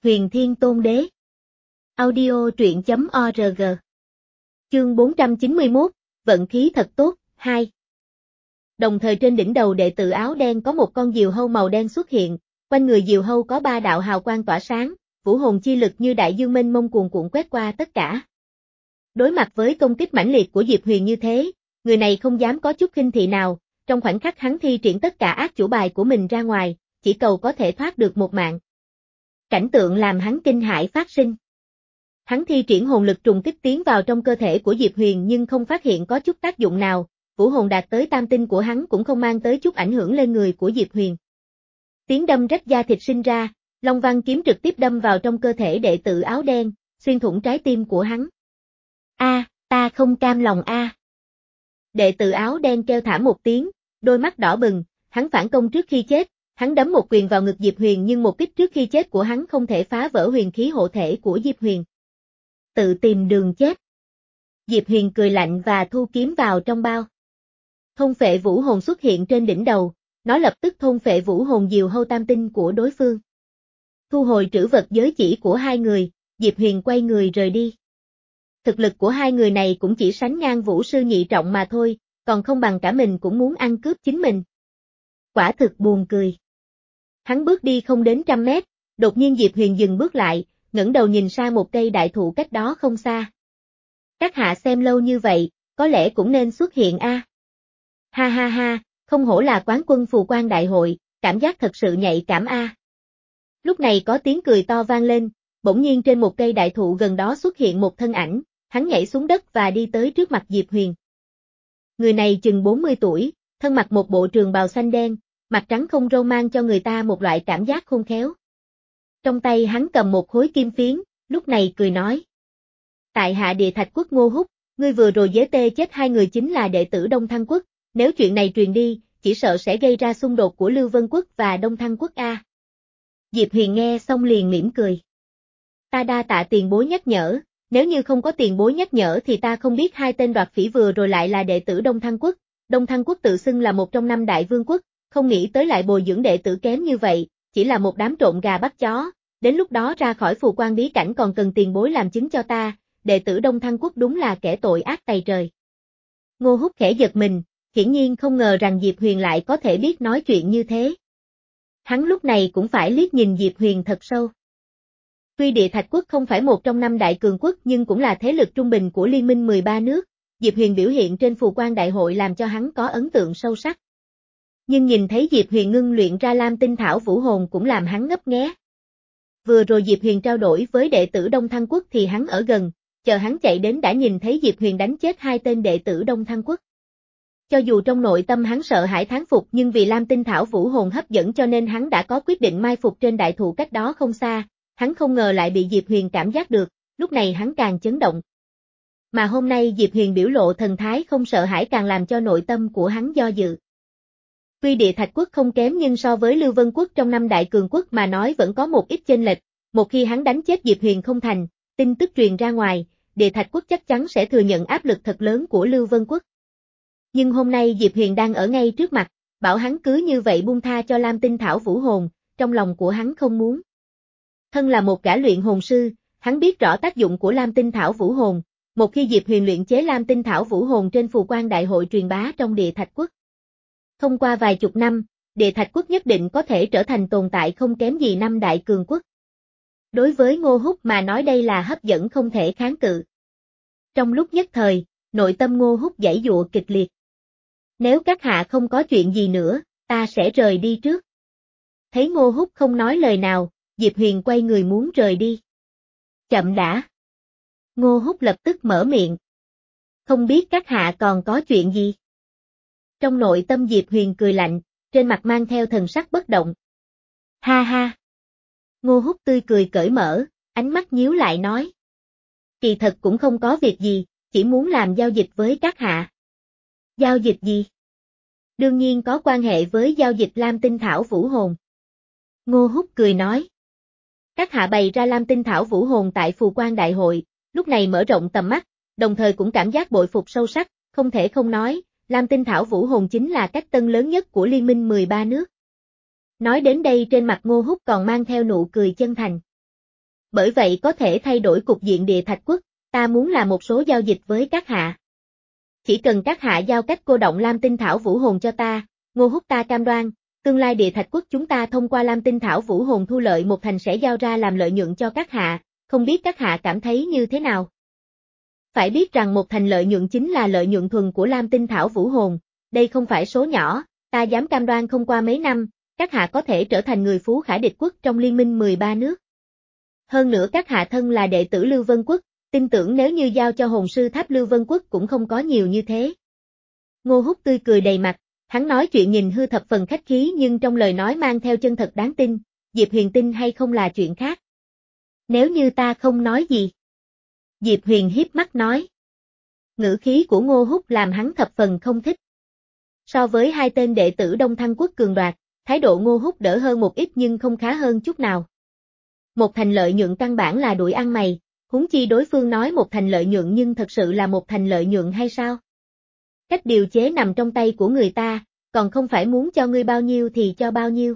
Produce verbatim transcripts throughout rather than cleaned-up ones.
Huyền Thiên Tôn Đế. Audio truyện chấm org. Chương bốn trăm chín mươi mốt, vận khí thật tốt, hai. Đồng thời trên đỉnh đầu đệ tử áo đen có một con diều hâu màu đen xuất hiện, quanh người diều hâu có ba đạo hào quang tỏa sáng, vũ hồn chi lực như đại dương mênh mông cuồn cuộn quét qua tất cả. Đối mặt với công kích mãnh liệt của Diệp Huyền như thế, người này không dám có chút khinh thị nào, trong khoảnh khắc hắn thi triển tất cả ác chủ bài của mình ra ngoài, chỉ cầu có thể thoát được một mạng. Cảnh tượng làm hắn kinh hãi phát sinh. Hắn thi triển hồn lực trùng kích tiến vào trong cơ thể của Diệp Huyền nhưng không phát hiện có chút tác dụng nào, vũ hồn đạt tới tam tinh của hắn cũng không mang tới chút ảnh hưởng lên người của Diệp Huyền. Tiếng đâm rách da thịt sinh ra, Long Văn kiếm trực tiếp đâm vào trong cơ thể đệ tử áo đen, xuyên thủng trái tim của hắn. A, ta không cam lòng a. Đệ tử áo đen kêu thảm một tiếng, đôi mắt đỏ bừng, hắn phản công trước khi chết, hắn đấm một quyền vào ngực Diệp Huyền nhưng một kích trước khi chết của hắn không thể phá vỡ huyền khí hộ thể của Diệp Huyền. Tự tìm đường chết. Diệp Huyền cười lạnh và thu kiếm vào trong bao. Thôn phệ vũ hồn xuất hiện trên đỉnh đầu, nó lập tức thôn phệ vũ hồn diều hâu tam tinh của đối phương. Thu hồi trữ vật giới chỉ của hai người, Diệp Huyền quay người rời đi. Thực lực của hai người này cũng chỉ sánh ngang vũ sư nhị trọng mà thôi, còn không bằng cả mình cũng muốn ăn cướp chính mình. Quả thực buồn cười. Hắn bước đi không đến trăm mét, đột nhiên Diệp Huyền dừng bước lại, ngẩng đầu nhìn sang một cây đại thụ cách đó không xa. Các hạ xem lâu như vậy, có lẽ cũng nên xuất hiện a. Ha ha ha, không hổ là quán quân phù quan đại hội, cảm giác thật sự nhạy cảm a. Lúc này có tiếng cười to vang lên, bỗng nhiên trên một cây đại thụ gần đó xuất hiện một thân ảnh, hắn nhảy xuống đất và đi tới trước mặt Diệp Huyền. Người này chừng bốn mươi tuổi, thân mặc một bộ trường bào xanh đen, mặt trắng không râu mang cho người ta một loại cảm giác khôn khéo. Trong tay hắn cầm một khối kim phiến, lúc này cười nói. Tại hạ Địa Thạch Quốc Ngô Húc, ngươi vừa rồi giết tê chết hai người chính là đệ tử Đông Thăng Quốc, nếu chuyện này truyền đi, chỉ sợ sẽ gây ra xung đột của Lưu Vân Quốc và Đông Thăng Quốc a. Diệp Huyền nghe xong liền mỉm cười. Ta đa tạ tiền bối nhắc nhở, nếu như không có tiền bối nhắc nhở thì ta không biết hai tên đoạt phỉ vừa rồi lại là đệ tử Đông Thăng Quốc. Đông Thăng Quốc tự xưng là một trong năm đại vương quốc, không nghĩ tới lại bồi dưỡng đệ tử kém như vậy, chỉ là một đám trộm gà bắt chó, đến lúc đó ra khỏi phù quan bí cảnh còn cần tiền bối làm chứng cho ta, đệ tử Đông Thăng Quốc đúng là kẻ tội ác tày trời. Ngô Húc khẽ giật mình, hiển nhiên không ngờ rằng Diệp Huyền lại có thể biết nói chuyện như thế. Hắn lúc này cũng phải liếc nhìn Diệp Huyền thật sâu. Tuy Địa Thạch Quốc không phải một trong năm đại cường quốc nhưng cũng là thế lực trung bình của Liên minh mười ba nước, Diệp Huyền biểu hiện trên phù quan đại hội làm cho hắn có ấn tượng sâu sắc. Nhưng nhìn thấy Diệp Huyền ngưng luyện ra Lam Tinh Thảo Vũ Hồn cũng làm hắn ngấp nghé. Vừa rồi Diệp Huyền trao đổi với đệ tử Đông Thăng Quốc thì hắn ở gần, chờ hắn chạy đến đã nhìn thấy Diệp Huyền đánh chết hai tên đệ tử Đông Thăng Quốc. Cho dù trong nội tâm hắn sợ hãi thán phục nhưng vì Lam Tinh Thảo Vũ Hồn hấp dẫn cho nên hắn đã có quyết định mai phục trên đại thụ cách đó không xa, hắn không ngờ lại bị Diệp Huyền cảm giác được, lúc này hắn càng chấn động. Mà hôm nay Diệp Huyền biểu lộ thần thái không sợ hãi càng làm cho nội tâm của hắn do dự. Tuy Địa Thạch Quốc không kém nhưng so với Lưu Vân Quốc trong năm đại cường quốc mà nói vẫn có một ít chênh lệch, một khi hắn đánh chết Diệp Huyền không thành, tin tức truyền ra ngoài, Địa Thạch Quốc chắc chắn sẽ thừa nhận áp lực thật lớn của Lưu Vân Quốc. Nhưng hôm nay Diệp Huyền đang ở ngay trước mặt, bảo hắn cứ như vậy buông tha cho Lam Tinh Thảo Vũ Hồn, trong lòng của hắn không muốn. Thân là một gã luyện hồn sư, hắn biết rõ tác dụng của Lam Tinh Thảo Vũ Hồn, một khi Diệp Huyền luyện chế Lam Tinh Thảo Vũ Hồn trên phù quan đại hội truyền bá trong Địa Thạch Quốc. Thông qua vài chục năm, Địa Thạch Quốc nhất định có thể trở thành tồn tại không kém gì năm đại cường quốc. Đối với Ngô Húc mà nói đây là hấp dẫn không thể kháng cự. Trong lúc nhất thời, nội tâm Ngô Húc giãy giụa kịch liệt. Nếu các hạ không có chuyện gì nữa, ta sẽ rời đi trước. Thấy Ngô Húc không nói lời nào, Diệp Huyền quay người muốn rời đi. Chậm đã. Ngô Húc lập tức mở miệng. Không biết các hạ còn có chuyện gì? Trong nội tâm Diệp Huyền cười lạnh, trên mặt mang theo thần sắc bất động. Ha ha. Ngô Húc tươi cười cởi mở, ánh mắt nhíu lại nói. Kỳ thật cũng không có việc gì, chỉ muốn làm giao dịch với các hạ. Giao dịch gì? Đương nhiên có quan hệ với giao dịch Lam Tinh Thảo Vũ Hồn. Ngô Húc cười nói. Các hạ bày ra Lam Tinh Thảo Vũ Hồn tại phù quan đại hội, lúc này mở rộng tầm mắt, đồng thời cũng cảm giác bội phục sâu sắc, không thể không nói, Lam Tinh Thảo Vũ Hồn chính là cách tân lớn nhất của Liên minh mười ba nước. Nói đến đây trên mặt Ngô Húc còn mang theo nụ cười chân thành. Bởi vậy có thể thay đổi cục diện Địa Thạch Quốc, ta muốn làm một số giao dịch với các hạ. Chỉ cần các hạ giao cách cô động Lam Tinh Thảo Vũ Hồn cho ta, Ngô Húc ta cam đoan, tương lai Địa Thạch Quốc chúng ta thông qua Lam Tinh Thảo Vũ Hồn thu lợi một thành sẽ giao ra làm lợi nhuận cho các hạ, không biết các hạ cảm thấy như thế nào? Phải biết rằng một thành lợi nhuận chính là lợi nhuận thuần của Lam Tinh Thảo Vũ Hồn, đây không phải số nhỏ, ta dám cam đoan không qua mấy năm, các hạ có thể trở thành người phú khả địch quốc trong liên minh mười ba nước. Hơn nữa các hạ thân là đệ tử Lưu Vân Quốc, tin tưởng nếu như giao cho hồn sư tháp Lưu Vân Quốc cũng không có nhiều như thế. Ngô Húc tươi cười đầy mặt, hắn nói chuyện nhìn hư thập phần khách khí nhưng trong lời nói mang theo chân thật đáng tin, Diệp Huyền tin hay không là chuyện khác. Nếu như ta không nói gì. Diệp Huyền hiếp mắt nói. Ngữ khí của Ngô Húc làm hắn thập phần không thích. So với hai tên đệ tử Đông Thăng Quốc cường đoạt, thái độ Ngô Húc đỡ hơn một ít nhưng không khá hơn chút nào. Một thành lợi nhuận căn bản là đuổi ăn mày, huống chi đối phương nói một thành lợi nhuận nhưng thật sự là một thành lợi nhuận hay sao? Cách điều chế nằm trong tay của người ta, còn không phải muốn cho ngươi bao nhiêu thì cho bao nhiêu.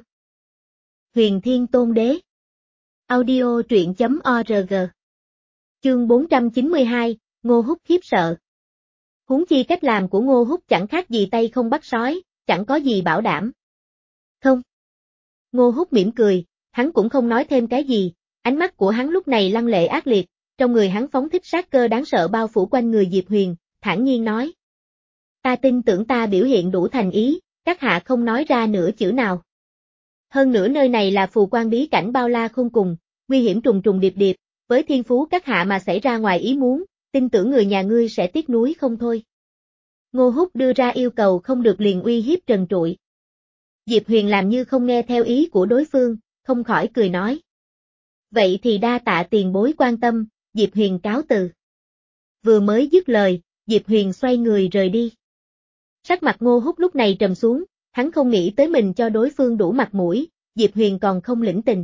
Huyền Thiên Tôn Đế. Audio truyện chấm org. Chương bốn trăm chín mươi hai, Ngô Húc khiếp sợ. Huống chi cách làm của Ngô Húc chẳng khác gì tay không bắt sói, chẳng có gì bảo đảm. Không. Ngô Húc mỉm cười, hắn cũng không nói thêm cái gì, ánh mắt của hắn lúc này lăng lệ ác liệt, trong người hắn phóng thích sát cơ đáng sợ bao phủ quanh người Diệp Huyền, thản nhiên nói. Ta tin tưởng ta biểu hiện đủ thành ý, các hạ không nói ra nửa chữ nào. Hơn nữa nơi này là phù quan bí cảnh bao la khôn cùng, nguy hiểm trùng trùng điệp điệp, với thiên phú các hạ mà xảy ra ngoài ý muốn, tin tưởng người nhà ngươi sẽ tiếc nuối không thôi. Ngô Húc đưa ra yêu cầu không được liền uy hiếp trần trụi. Diệp Huyền làm như không nghe theo ý của đối phương, không khỏi cười nói. Vậy thì đa tạ tiền bối quan tâm, Diệp Huyền cáo từ. Vừa mới dứt lời, Diệp Huyền xoay người rời đi. Sắc mặt Ngô Húc lúc này trầm xuống, hắn không nghĩ tới mình cho đối phương đủ mặt mũi, Diệp Huyền còn không lĩnh tình.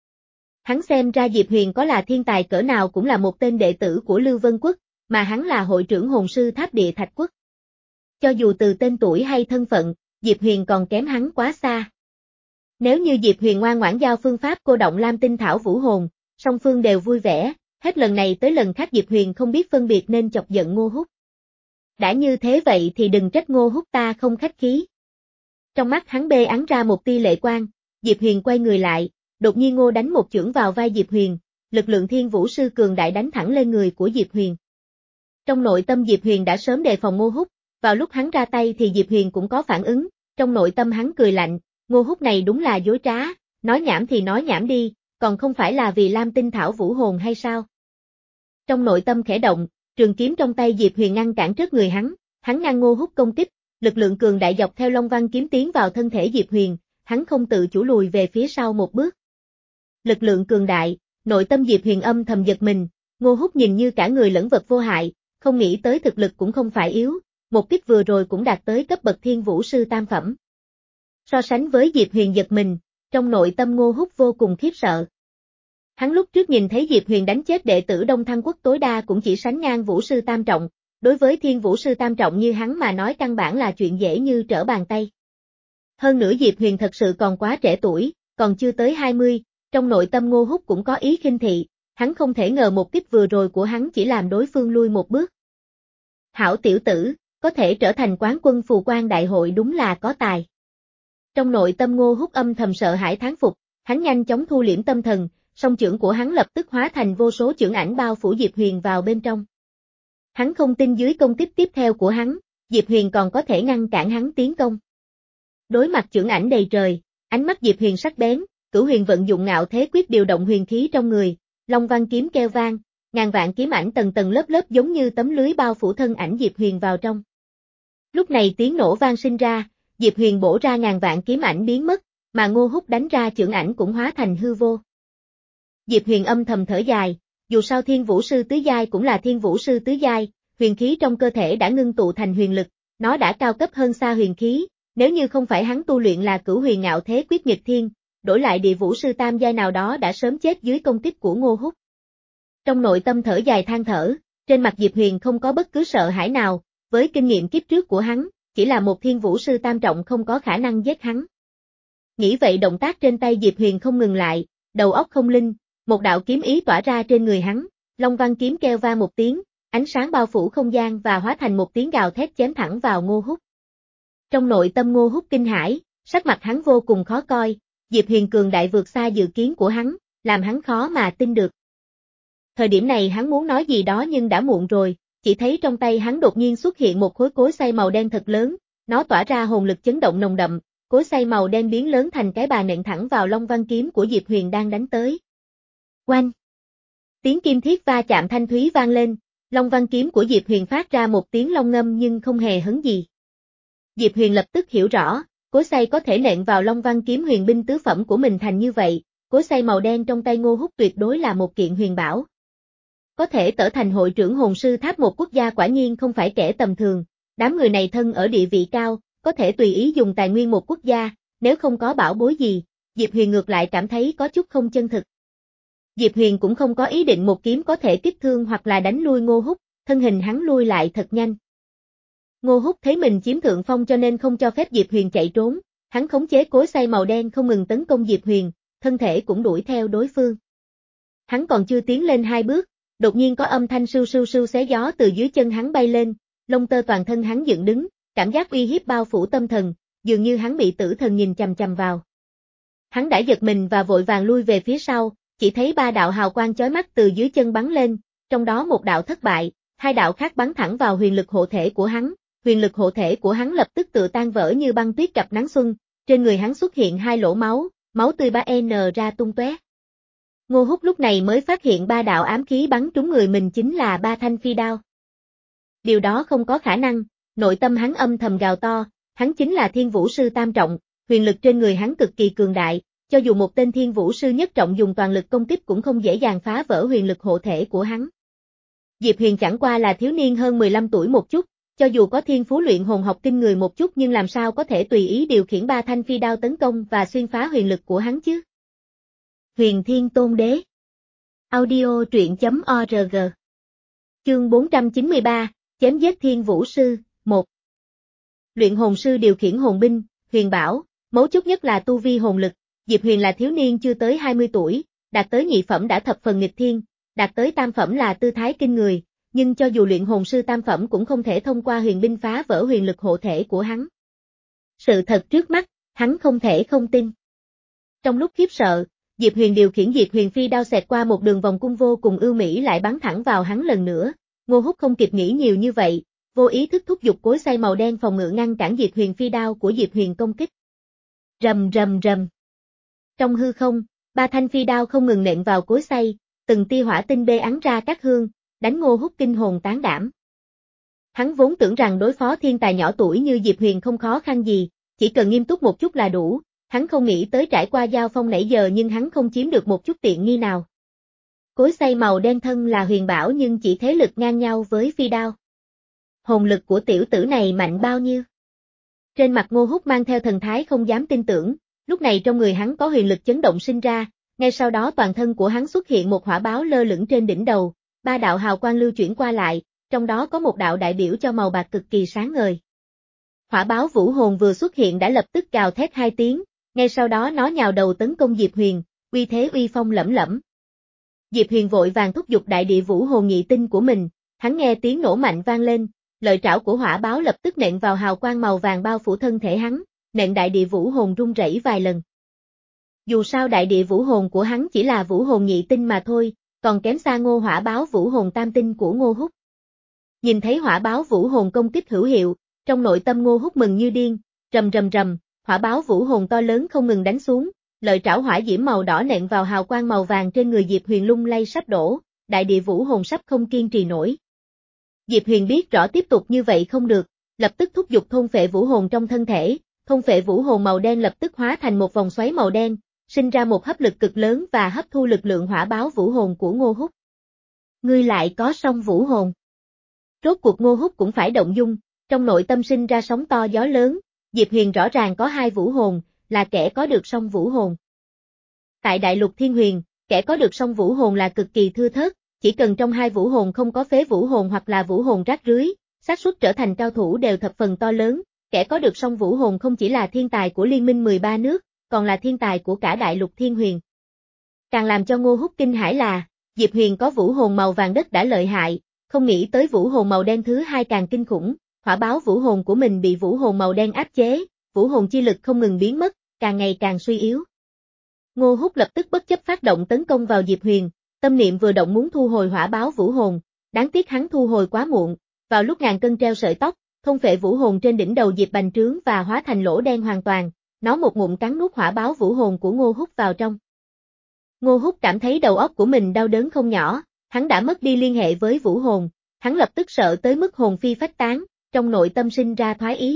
Hắn xem ra Diệp Huyền có là thiên tài cỡ nào cũng là một tên đệ tử của Lưu Vân Quốc, mà hắn là hội trưởng hồn sư tháp Địa Thạch Quốc. Cho dù từ tên tuổi hay thân phận, Diệp Huyền còn kém hắn quá xa. Nếu như Diệp Huyền ngoan ngoãn giao phương pháp cô động Lam Tinh Thảo Vũ Hồn, song phương đều vui vẻ, hết lần này tới lần khác Diệp Huyền không biết phân biệt nên chọc giận Ngô Húc. Đã như thế vậy thì đừng trách Ngô Húc ta không khách khí. Trong mắt hắn bê ắn ra một tia lệ quang, Diệp Huyền quay người lại, đột nhiên Ngô đánh một chưởng vào vai Diệp Huyền, lực lượng thiên vũ sư cường đại đánh thẳng lên người của Diệp Huyền. Trong nội tâm Diệp Huyền đã sớm đề phòng Ngô Húc, vào lúc hắn ra tay thì Diệp Huyền cũng có phản ứng, trong nội tâm hắn cười lạnh, Ngô Húc này đúng là dối trá, nói nhảm thì nói nhảm đi, còn không phải là vì Lam Tinh Thảo Vũ Hồn hay sao? Trong nội tâm khẽ động, trường kiếm trong tay Diệp Huyền ngăn cản trước người hắn, hắn ngăn Ngô Húc công kích, lực lượng cường đại dọc theo Long Văn kiếm tiến vào thân thể Diệp Huyền, hắn không tự chủ lùi về phía sau một bước. Lực lượng cường đại, nội tâm Diệp Huyền âm thầm giật mình, Ngô Húc nhìn như cả người lẫn vật vô hại, không nghĩ tới thực lực cũng không phải yếu, một kích vừa rồi cũng đạt tới cấp bậc thiên vũ sư tam phẩm. So sánh với Diệp Huyền giật mình, trong nội tâm Ngô Húc vô cùng khiếp sợ. Hắn lúc trước nhìn thấy Diệp Huyền đánh chết đệ tử Đông Thăng Quốc tối đa cũng chỉ sánh ngang vũ sư tam trọng, đối với thiên vũ sư tam trọng như hắn mà nói căn bản là chuyện dễ như trở bàn tay. Hơn nữa Diệp Huyền thật sự còn quá trẻ tuổi, còn chưa tới hai mươi, trong nội tâm Ngô Húc cũng có ý khinh thị, hắn không thể ngờ một kích vừa rồi của hắn chỉ làm đối phương lui một bước. Hảo tiểu tử, có thể trở thành quán quân phù quan đại hội đúng là có tài. Trong nội tâm Ngô Húc âm thầm sợ hãi thán phục, hắn nhanh chóng thu liễm tâm thần, song chưởng của hắn lập tức hóa thành vô số chưởng ảnh bao phủ Diệp Huyền vào bên trong. Hắn không tin dưới công kích tiếp theo của hắn, Diệp Huyền còn có thể ngăn cản hắn tiến công. Đối mặt chưởng ảnh đầy trời, ánh mắt Diệp Huyền sắc bén, Cửu Huyền vận dụng ngạo thế quyết điều động huyền khí trong người, Long Văn kiếm kêu vang, ngàn vạn kiếm ảnh tầng tầng lớp lớp giống như tấm lưới bao phủ thân ảnh Diệp Huyền vào trong. Lúc này tiếng nổ vang sinh ra, Diệp Huyền bổ ra ngàn vạn kiếm ảnh biến mất, mà Ngô Húc đánh ra chưởng ảnh cũng hóa thành hư vô. Diệp Huyền âm thầm thở dài, dù sao thiên vũ sư tứ giai cũng là thiên vũ sư tứ giai, huyền khí trong cơ thể đã ngưng tụ thành huyền lực, nó đã cao cấp hơn xa huyền khí, nếu như không phải hắn tu luyện là Cửu Huyền ngạo thế quyết nghịch thiên, đổi lại địa vũ sư tam giai nào đó đã sớm chết dưới công kích của Ngô Húc. Trong nội tâm thở dài than thở, trên mặt Diệp Huyền không có bất cứ sợ hãi nào, với kinh nghiệm kiếp trước của hắn, chỉ là một thiên vũ sư tam trọng không có khả năng giết hắn. Nghĩ vậy động tác trên tay Diệp Huyền không ngừng lại, đầu óc không linh, Một đạo kiếm ý tỏa ra trên người hắn, Long Văn kiếm kêu va một tiếng, ánh sáng bao phủ không gian và hóa thành một tiếng gào thét chém thẳng vào Ngô Húc. Trong nội tâm Ngô Húc kinh hãi, sắc mặt hắn vô cùng khó coi, Diệp Huyền cường đại vượt xa dự kiến của hắn, làm hắn khó mà tin được. Thời điểm này hắn muốn nói gì đó nhưng đã muộn rồi, chỉ thấy trong tay hắn đột nhiên xuất hiện một khối cối xay màu đen thật lớn, nó tỏa ra hồn lực chấn động nồng đậm, cối xay màu đen biến lớn thành cái bà nện thẳng vào Long Văn kiếm của Diệp Huyền đang đánh tới. Oanh! Tiếng kim thiết va chạm thanh thúy vang lên, Long Văn kiếm của Diệp Huyền phát ra một tiếng long ngâm nhưng không hề hấn gì. Diệp Huyền lập tức hiểu rõ, cối xay có thể nện vào Long Văn kiếm huyền binh tứ phẩm của mình thành như vậy, cối xay màu đen trong tay Ngô Húc tuyệt đối là một kiện huyền bảo. Có thể trở thành hội trưởng hồn sư tháp một quốc gia quả nhiên không phải kẻ tầm thường, đám người này thân ở địa vị cao, có thể tùy ý dùng tài nguyên một quốc gia, nếu không có bảo bối gì, Diệp Huyền ngược lại cảm thấy có chút không chân thực. Diệp Huyền cũng không có ý định một kiếm có thể kích thương hoặc là đánh lui Ngô Húc, thân hình hắn lui lại thật nhanh. Ngô Húc thấy mình chiếm thượng phong cho nên không cho phép Diệp Huyền chạy trốn, hắn khống chế cối xay màu đen không ngừng tấn công Diệp Huyền, thân thể cũng đuổi theo đối phương. Hắn còn chưa tiến lên hai bước, đột nhiên có âm thanh sưu sưu sưu xé gió từ dưới chân hắn bay lên, lông tơ toàn thân hắn dựng đứng, cảm giác uy hiếp bao phủ tâm thần, dường như hắn bị tử thần nhìn chằm chằm vào. Hắn đã giật mình và vội vàng lui về phía sau, chỉ thấy ba đạo hào quang chói mắt từ dưới chân bắn lên, trong đó một đạo thất bại, hai đạo khác bắn thẳng vào huyền lực hộ thể của hắn, huyền lực hộ thể của hắn lập tức tự tan vỡ như băng tuyết gặp nắng xuân, trên người hắn xuất hiện hai lỗ máu, máu tươi bã n ra tung tóe. Ngô Húc lúc này mới phát hiện ba đạo ám khí bắn trúng người mình chính là ba thanh phi đao. Điều đó không có khả năng, nội tâm hắn âm thầm gào to, hắn chính là Thiên Vũ Sư tam trọng, huyền lực trên người hắn cực kỳ cường đại, cho dù một tên Thiên Vũ Sư nhất trọng dùng toàn lực công kích cũng không dễ dàng phá vỡ huyền lực hộ thể của hắn. Diệp Huyền chẳng qua là thiếu niên hơn mười lăm tuổi một chút, cho dù có thiên phú luyện hồn học kinh người một chút nhưng làm sao có thể tùy ý điều khiển ba thanh phi đao tấn công và xuyên phá huyền lực của hắn chứ. Huyền Thiên Tôn Đế. Audio truyện chấm org. Chương bốn trăm chín mươi ba, chém giết Thiên Vũ Sư, một. Luyện hồn sư điều khiển hồn binh, huyền bảo, mấu chốt nhất là tu vi hồn lực, Diệp Huyền là thiếu niên chưa tới hai mươi tuổi, đạt tới nhị phẩm đã thập phần nghịch thiên, đạt tới tam phẩm là tư thái kinh người, nhưng cho dù luyện hồn sư tam phẩm cũng không thể thông qua huyền binh phá vỡ huyền lực hộ thể của hắn. Sự thật trước mắt, hắn không thể không tin. Trong lúc khiếp sợ, Diệp Huyền điều khiển Diệp Huyền phi đao xẹt qua một đường vòng cung vô cùng ưu mỹ lại bắn thẳng vào hắn lần nữa. Ngô Húc không kịp nghĩ nhiều như vậy, vô ý thức thúc giục cối xay màu đen phòng ngự ngăn cản Diệp Huyền phi đao của Diệp Huyền công kích. Rầm rầm rầm. Trong hư không, ba thanh phi đao không ngừng nện vào cối xay, từng tia hỏa tinh bê ắn ra các hương, đánh Ngô Húc kinh hồn tán đảm. Hắn vốn tưởng rằng đối phó thiên tài nhỏ tuổi như Diệp Huyền không khó khăn gì, chỉ cần nghiêm túc một chút là đủ. Hắn không nghĩ tới trải qua giao phong nãy giờ nhưng hắn không chiếm được một chút tiện nghi nào. Cối xay màu đen thân là huyền bảo nhưng chỉ thế lực ngang nhau với phi đao. Hồn lực của tiểu tử này mạnh bao nhiêu? Trên mặt Ngô Húc mang theo thần thái không dám tin tưởng, lúc này trong người hắn có huyền lực chấn động sinh ra, ngay sau đó toàn thân của hắn xuất hiện một hỏa báo lơ lửng trên đỉnh đầu, ba đạo hào quang lưu chuyển qua lại, trong đó có một đạo đại biểu cho màu bạc cực kỳ sáng ngời. Hỏa báo vũ hồn vừa xuất hiện đã lập tức gào thét hai tiếng. Ngay sau đó nó nhào đầu tấn công Diệp Huyền, uy thế uy phong lẫm lẫm. Diệp Huyền vội vàng thúc giục đại địa vũ hồn nhị tinh của mình, hắn nghe tiếng nổ mạnh vang lên, lợi trảo của hỏa báo lập tức nện vào hào quang màu vàng bao phủ thân thể hắn, nện đại địa vũ hồn rung rẩy vài lần. Dù sao đại địa vũ hồn của hắn chỉ là vũ hồn nhị tinh mà thôi, còn kém xa Ngô hỏa báo vũ hồn tam tinh của Ngô Húc. Nhìn thấy hỏa báo vũ hồn công kích hữu hiệu, trong nội tâm Ngô Húc mừng như điên, rầm rầm rầm. Hỏa báo vũ hồn to lớn không ngừng đánh xuống, lợi trảo hỏa diễm màu đỏ nện vào hào quang màu vàng trên người Diệp Huyền lung lay sắp đổ, đại địa vũ hồn sắp không kiên trì nổi. Diệp Huyền biết rõ tiếp tục như vậy không được, lập tức thúc giục thôn phệ vũ hồn trong thân thể, thôn phệ vũ hồn màu đen lập tức hóa thành một vòng xoáy màu đen, sinh ra một hấp lực cực lớn và hấp thu lực lượng hỏa báo vũ hồn của Ngô Húc. Ngươi lại có song vũ hồn. Rốt cuộc Ngô Húc cũng phải động dung, trong nội tâm sinh ra sóng to gió lớn. Diệp Huyền rõ ràng có hai vũ hồn, là kẻ có được song vũ hồn. Tại Đại Lục Thiên Huyền, kẻ có được song vũ hồn là cực kỳ thưa thớt, chỉ cần trong hai vũ hồn không có phế vũ hồn hoặc là vũ hồn rác rưới, xác suất trở thành cao thủ đều thập phần to lớn, kẻ có được song vũ hồn không chỉ là thiên tài của Liên minh mười ba nước, còn là thiên tài của cả Đại Lục Thiên Huyền. Càng làm cho Ngô Húc kinh hãi là, Diệp Huyền có vũ hồn màu vàng đất đã lợi hại, không nghĩ tới vũ hồn màu đen thứ hai càng kinh khủng, hỏa báo vũ hồn của mình bị vũ hồn màu đen áp chế, vũ hồn chi lực không ngừng biến mất, càng ngày càng suy yếu. Ngô Húc lập tức bất chấp phát động tấn công vào Diệp Huyền, tâm niệm vừa động muốn thu hồi hỏa báo vũ hồn, đáng tiếc hắn thu hồi quá muộn, vào lúc ngàn cân treo sợi tóc, thôn phệ vũ hồn trên đỉnh đầu Diệp bành trướng và hóa thành lỗ đen hoàn toàn, nó một ngụm cắn nuốt hỏa báo vũ hồn của Ngô Húc vào trong. Ngô Húc cảm thấy đầu óc của mình đau đớn không nhỏ, hắn đã mất đi liên hệ với vũ hồn, hắn lập tức sợ tới mức hồn phi phách tán, trong nội tâm sinh ra thoái ý.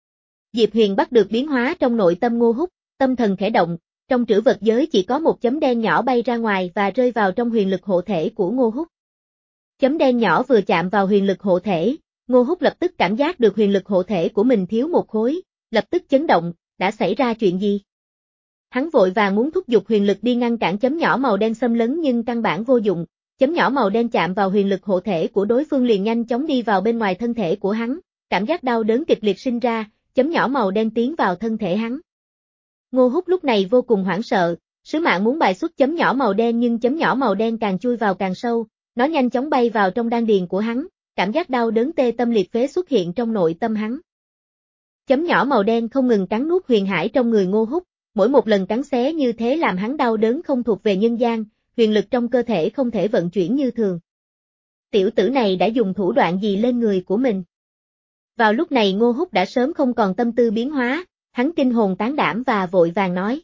Diệp Huyền bắt được biến hóa trong nội tâm Ngô Húc, tâm thần khẽ động, trong trữ vật giới chỉ có một chấm đen nhỏ bay ra ngoài và rơi vào trong huyền lực hộ thể của Ngô Húc. Chấm đen nhỏ vừa chạm vào huyền lực hộ thể, Ngô Húc lập tức cảm giác được huyền lực hộ thể của mình thiếu một khối, lập tức chấn động, đã xảy ra chuyện gì? Hắn vội vàng muốn thúc giục huyền lực đi ngăn cản chấm nhỏ màu đen xâm lấn nhưng căn bản vô dụng, chấm nhỏ màu đen chạm vào huyền lực hộ thể của đối phương liền nhanh chóng đi vào bên ngoài thân thể của hắn, cảm giác đau đớn kịch liệt sinh ra, chấm nhỏ màu đen tiến vào thân thể hắn. Ngô Húc lúc này vô cùng hoảng sợ, sứ mạng muốn bài xuất chấm nhỏ màu đen nhưng chấm nhỏ màu đen càng chui vào càng sâu, nó nhanh chóng bay vào trong đan điền của hắn, cảm giác đau đớn tê tâm liệt phế xuất hiện trong nội tâm hắn. Chấm nhỏ màu đen không ngừng cắn nuốt huyền hải trong người Ngô Húc, mỗi một lần cắn xé như thế làm hắn đau đớn không thuộc về nhân gian, huyền lực trong cơ thể không thể vận chuyển như thường. Tiểu tử này đã dùng thủ đoạn gì lên người của mình? Vào lúc này Ngô Húc đã sớm không còn tâm tư biến hóa, hắn kinh hồn tán đảm và vội vàng nói.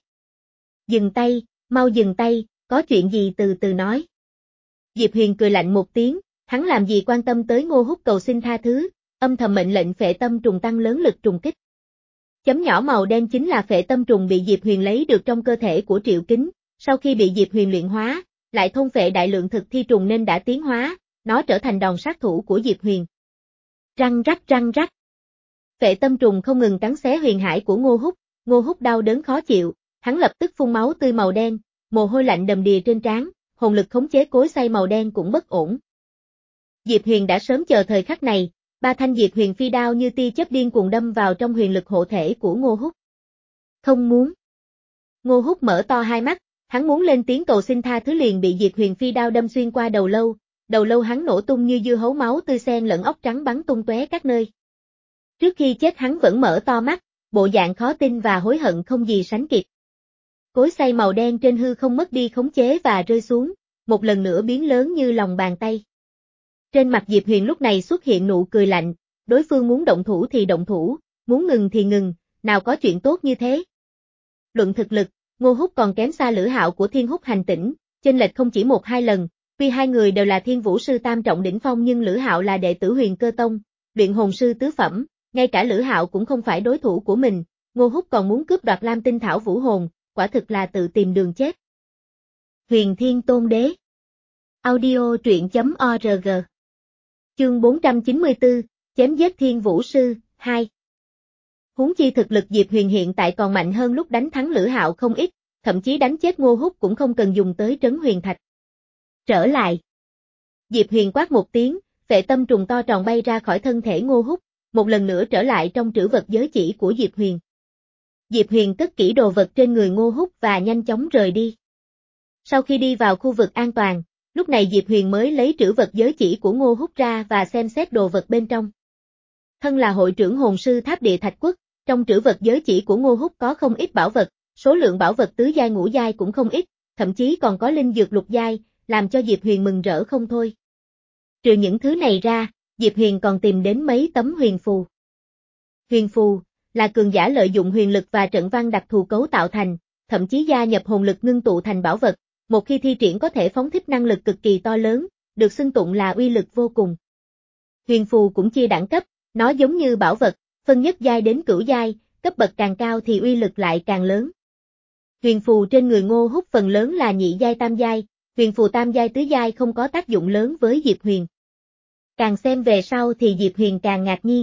Dừng tay, mau dừng tay, có chuyện gì từ từ nói. Diệp Huyền cười lạnh một tiếng, hắn làm gì quan tâm tới Ngô Húc cầu xin tha thứ, âm thầm mệnh lệnh phệ tâm trùng tăng lớn lực trùng kích. Chấm nhỏ màu đen chính là phệ tâm trùng bị Diệp Huyền lấy được trong cơ thể của Triệu Kính, sau khi bị Diệp Huyền luyện hóa, lại thôn phệ đại lượng thực thi trùng nên đã tiến hóa, nó trở thành đòn sát thủ của Diệp Huyền. Răng rắc răng rắc. Phệ tâm trùng không ngừng cắn xé huyền hải của Ngô Húc, Ngô Húc đau đớn khó chịu, hắn lập tức phun máu tươi màu đen, mồ hôi lạnh đầm đìa trên trán, hồn lực khống chế cối xay màu đen cũng bất ổn. Diệp Huyền đã sớm chờ thời khắc này, ba thanh Diệp Huyền phi đao như tia chớp điên cuồng đâm vào trong huyền lực hộ thể của Ngô Húc. Không muốn. Ngô Húc mở to hai mắt, hắn muốn lên tiếng cầu xin tha thứ liền bị Diệp Huyền phi đao đâm xuyên qua đầu lâu, đầu lâu hắn nổ tung như dưa hấu máu tươi xen lẫn óc trắng bắn tung tóe các nơi. Trước khi chết hắn vẫn mở to mắt, bộ dạng khó tin và hối hận không gì sánh kịp. Cối xay màu đen trên hư không mất đi khống chế và rơi xuống, một lần nữa biến lớn như lòng bàn tay. Trên mặt Diệp Huyền lúc này xuất hiện nụ cười lạnh, đối phương muốn động thủ thì động thủ, muốn ngừng thì ngừng, nào có chuyện tốt như thế. Luận thực lực, Ngô Húc còn kém xa Lữ Hạo của Thiên Húc Hành Tỉnh, chênh lệch không chỉ một hai lần, tuy hai người đều là Thiên Vũ sư tam trọng đỉnh phong nhưng Lữ Hạo là đệ tử Huyền Cơ Tông, luyện hồn sư tứ phẩm, ngay cả Lữ Hạo cũng không phải đối thủ của mình, Ngô Húc còn muốn cướp đoạt Lam Tinh Thảo Vũ Hồn, quả thực là tự tìm đường chết. Huyền Thiên Tôn Đế. Audio truyện chấm org. Chương bốn trăm chín mươi tư, chém giết Thiên Vũ sư, hai. Huống chi thực lực Diệp Huyền hiện tại còn mạnh hơn lúc đánh thắng Lữ Hạo không ít, thậm chí đánh chết Ngô Húc cũng không cần dùng tới trấn huyền thạch. Trở lại. Diệp Huyền quát một tiếng, phệ tâm trùng to tròn bay ra khỏi thân thể Ngô Húc, một lần nữa trở lại trong trữ vật giới chỉ của Diệp Huyền. Diệp Huyền cất kỹ đồ vật trên người Ngô Húc và nhanh chóng rời đi. Sau khi đi vào khu vực an toàn, lúc này Diệp Huyền mới lấy trữ vật giới chỉ của Ngô Húc ra và xem xét đồ vật bên trong. Thân là hội trưởng hồn sư Tháp Địa Thạch Quốc, trong trữ vật giới chỉ của Ngô Húc có không ít bảo vật, số lượng bảo vật tứ giai ngũ giai cũng không ít, thậm chí còn có linh dược lục giai, làm cho Diệp Huyền mừng rỡ không thôi. Trừ những thứ này ra, Diệp Huyền còn tìm đến mấy tấm huyền phù. Huyền phù là cường giả lợi dụng huyền lực và trận văn đặc thù cấu tạo thành, thậm chí gia nhập hồn lực ngưng tụ thành bảo vật, một khi thi triển có thể phóng thích năng lực cực kỳ to lớn, được xưng tụng là uy lực vô cùng. Huyền phù cũng chia đẳng cấp, nó giống như bảo vật, phân nhất giai đến cửu giai, cấp bậc càng cao thì uy lực lại càng lớn. Huyền phù trên người Ngô Húc phần lớn là nhị giai tam giai, huyền phù tam giai tứ giai không có tác dụng lớn với Diệp Huyền. Càng xem về sau thì Diệp Huyền càng ngạc nhiên.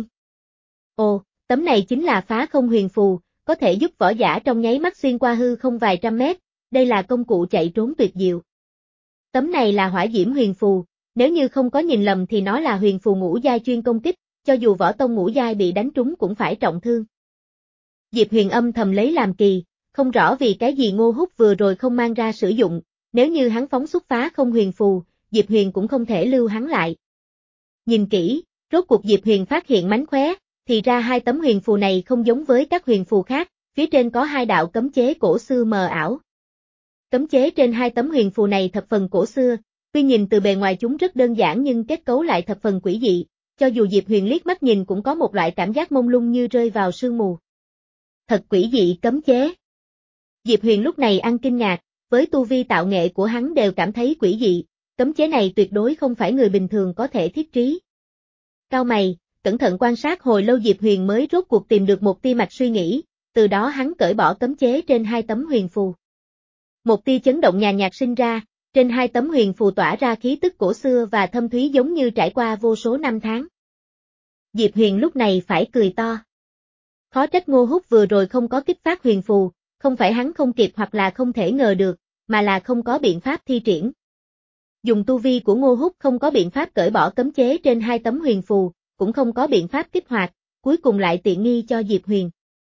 Ồ, tấm này chính là phá không huyền phù, có thể giúp võ giả trong nháy mắt xuyên qua hư không vài trăm mét, đây là công cụ chạy trốn tuyệt diệu. Tấm này là hỏa diễm huyền phù, nếu như không có nhìn lầm thì nó là huyền phù ngũ giai chuyên công kích, cho dù võ tông ngũ giai bị đánh trúng cũng phải trọng thương. Diệp Huyền âm thầm lấy làm kỳ, không rõ vì cái gì Ngô Húc vừa rồi không mang ra sử dụng, nếu như hắn phóng xuất phá không huyền phù, Diệp Huyền cũng không thể lưu hắn lại. Nhìn kỹ, rốt cuộc Diệp Huyền phát hiện mánh khóe, thì ra hai tấm huyền phù này không giống với các huyền phù khác, phía trên có hai đạo cấm chế cổ xưa mờ ảo. Cấm chế trên hai tấm huyền phù này thập phần cổ xưa, tuy nhìn từ bề ngoài chúng rất đơn giản nhưng kết cấu lại thập phần quỷ dị, cho dù Diệp Huyền liếc mắt nhìn cũng có một loại cảm giác mông lung như rơi vào sương mù. Thật quỷ dị cấm chế. Diệp Huyền lúc này ăn kinh ngạc, với tu vi tạo nghệ của hắn đều cảm thấy quỷ dị, cấm chế này tuyệt đối không phải người bình thường có thể thiết trí. Cau mày, cẩn thận quan sát hồi lâu Diệp Huyền mới rốt cuộc tìm được một tia mạch suy nghĩ, từ đó hắn cởi bỏ cấm chế trên hai tấm huyền phù. Một tia chấn động nhàn nhạt sinh ra, trên hai tấm huyền phù tỏa ra khí tức cổ xưa và thâm thúy giống như trải qua vô số năm tháng. Diệp Huyền lúc này phải cười to. Khó trách Ngô Húc vừa rồi không có kích phát huyền phù, không phải hắn không kịp hoặc là không thể ngờ được, mà là không có biện pháp thi triển. Dùng tu vi của Ngô Húc không có biện pháp cởi bỏ cấm chế trên hai tấm huyền phù, cũng không có biện pháp kích hoạt, cuối cùng lại tiện nghi cho Diệp Huyền.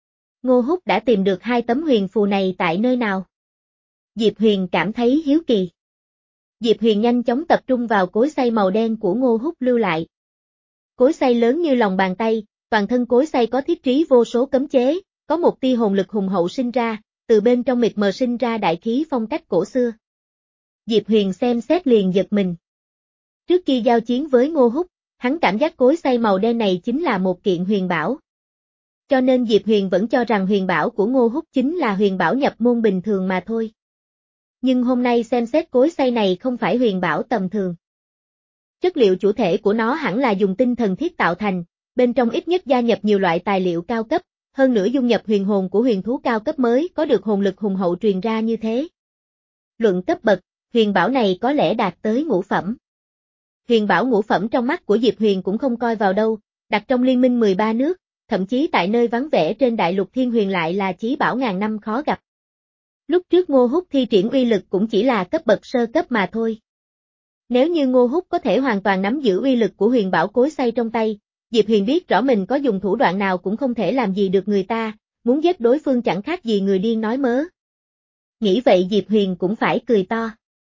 Ngô Húc đã tìm được hai tấm huyền phù này tại nơi nào? Diệp Huyền cảm thấy hiếu kỳ. Diệp Huyền nhanh chóng tập trung vào cối xay màu đen của Ngô Húc lưu lại. Cối xay lớn như lòng bàn tay, toàn thân cối xay có thiết trí vô số cấm chế, có một tia hồn lực hùng hậu sinh ra, từ bên trong mịt mờ sinh ra đại khí phong cách cổ xưa. Diệp Huyền xem xét liền giật mình. Trước khi giao chiến với Ngô Húc, hắn cảm giác cối xay màu đen này chính là một kiện huyền bảo. Cho nên Diệp Huyền vẫn cho rằng huyền bảo của Ngô Húc chính là huyền bảo nhập môn bình thường mà thôi. Nhưng hôm nay xem xét cối xay này không phải huyền bảo tầm thường. Chất liệu chủ thể của nó hẳn là dùng tinh thần thiết tạo thành, bên trong ít nhất gia nhập nhiều loại tài liệu cao cấp, hơn nữa dung nhập huyền hồn của huyền thú cao cấp mới có được hồn lực hùng hậu truyền ra như thế. Luận cấp bậc, huyền bảo này có lẽ đạt tới ngũ phẩm. Huyền bảo ngũ phẩm trong mắt của Diệp Huyền cũng không coi vào đâu, đặt trong liên minh mười ba nước, thậm chí tại nơi vắng vẻ trên đại lục thiên huyền lại là chí bảo ngàn năm khó gặp. Lúc trước Ngô Húc thi triển uy lực cũng chỉ là cấp bậc sơ cấp mà thôi. Nếu như Ngô Húc có thể hoàn toàn nắm giữ uy lực của huyền bảo cối xay trong tay, Diệp Huyền biết rõ mình có dùng thủ đoạn nào cũng không thể làm gì được người ta, muốn giết đối phương chẳng khác gì người điên nói mớ. Nghĩ vậy Diệp Huyền cũng phải cười to.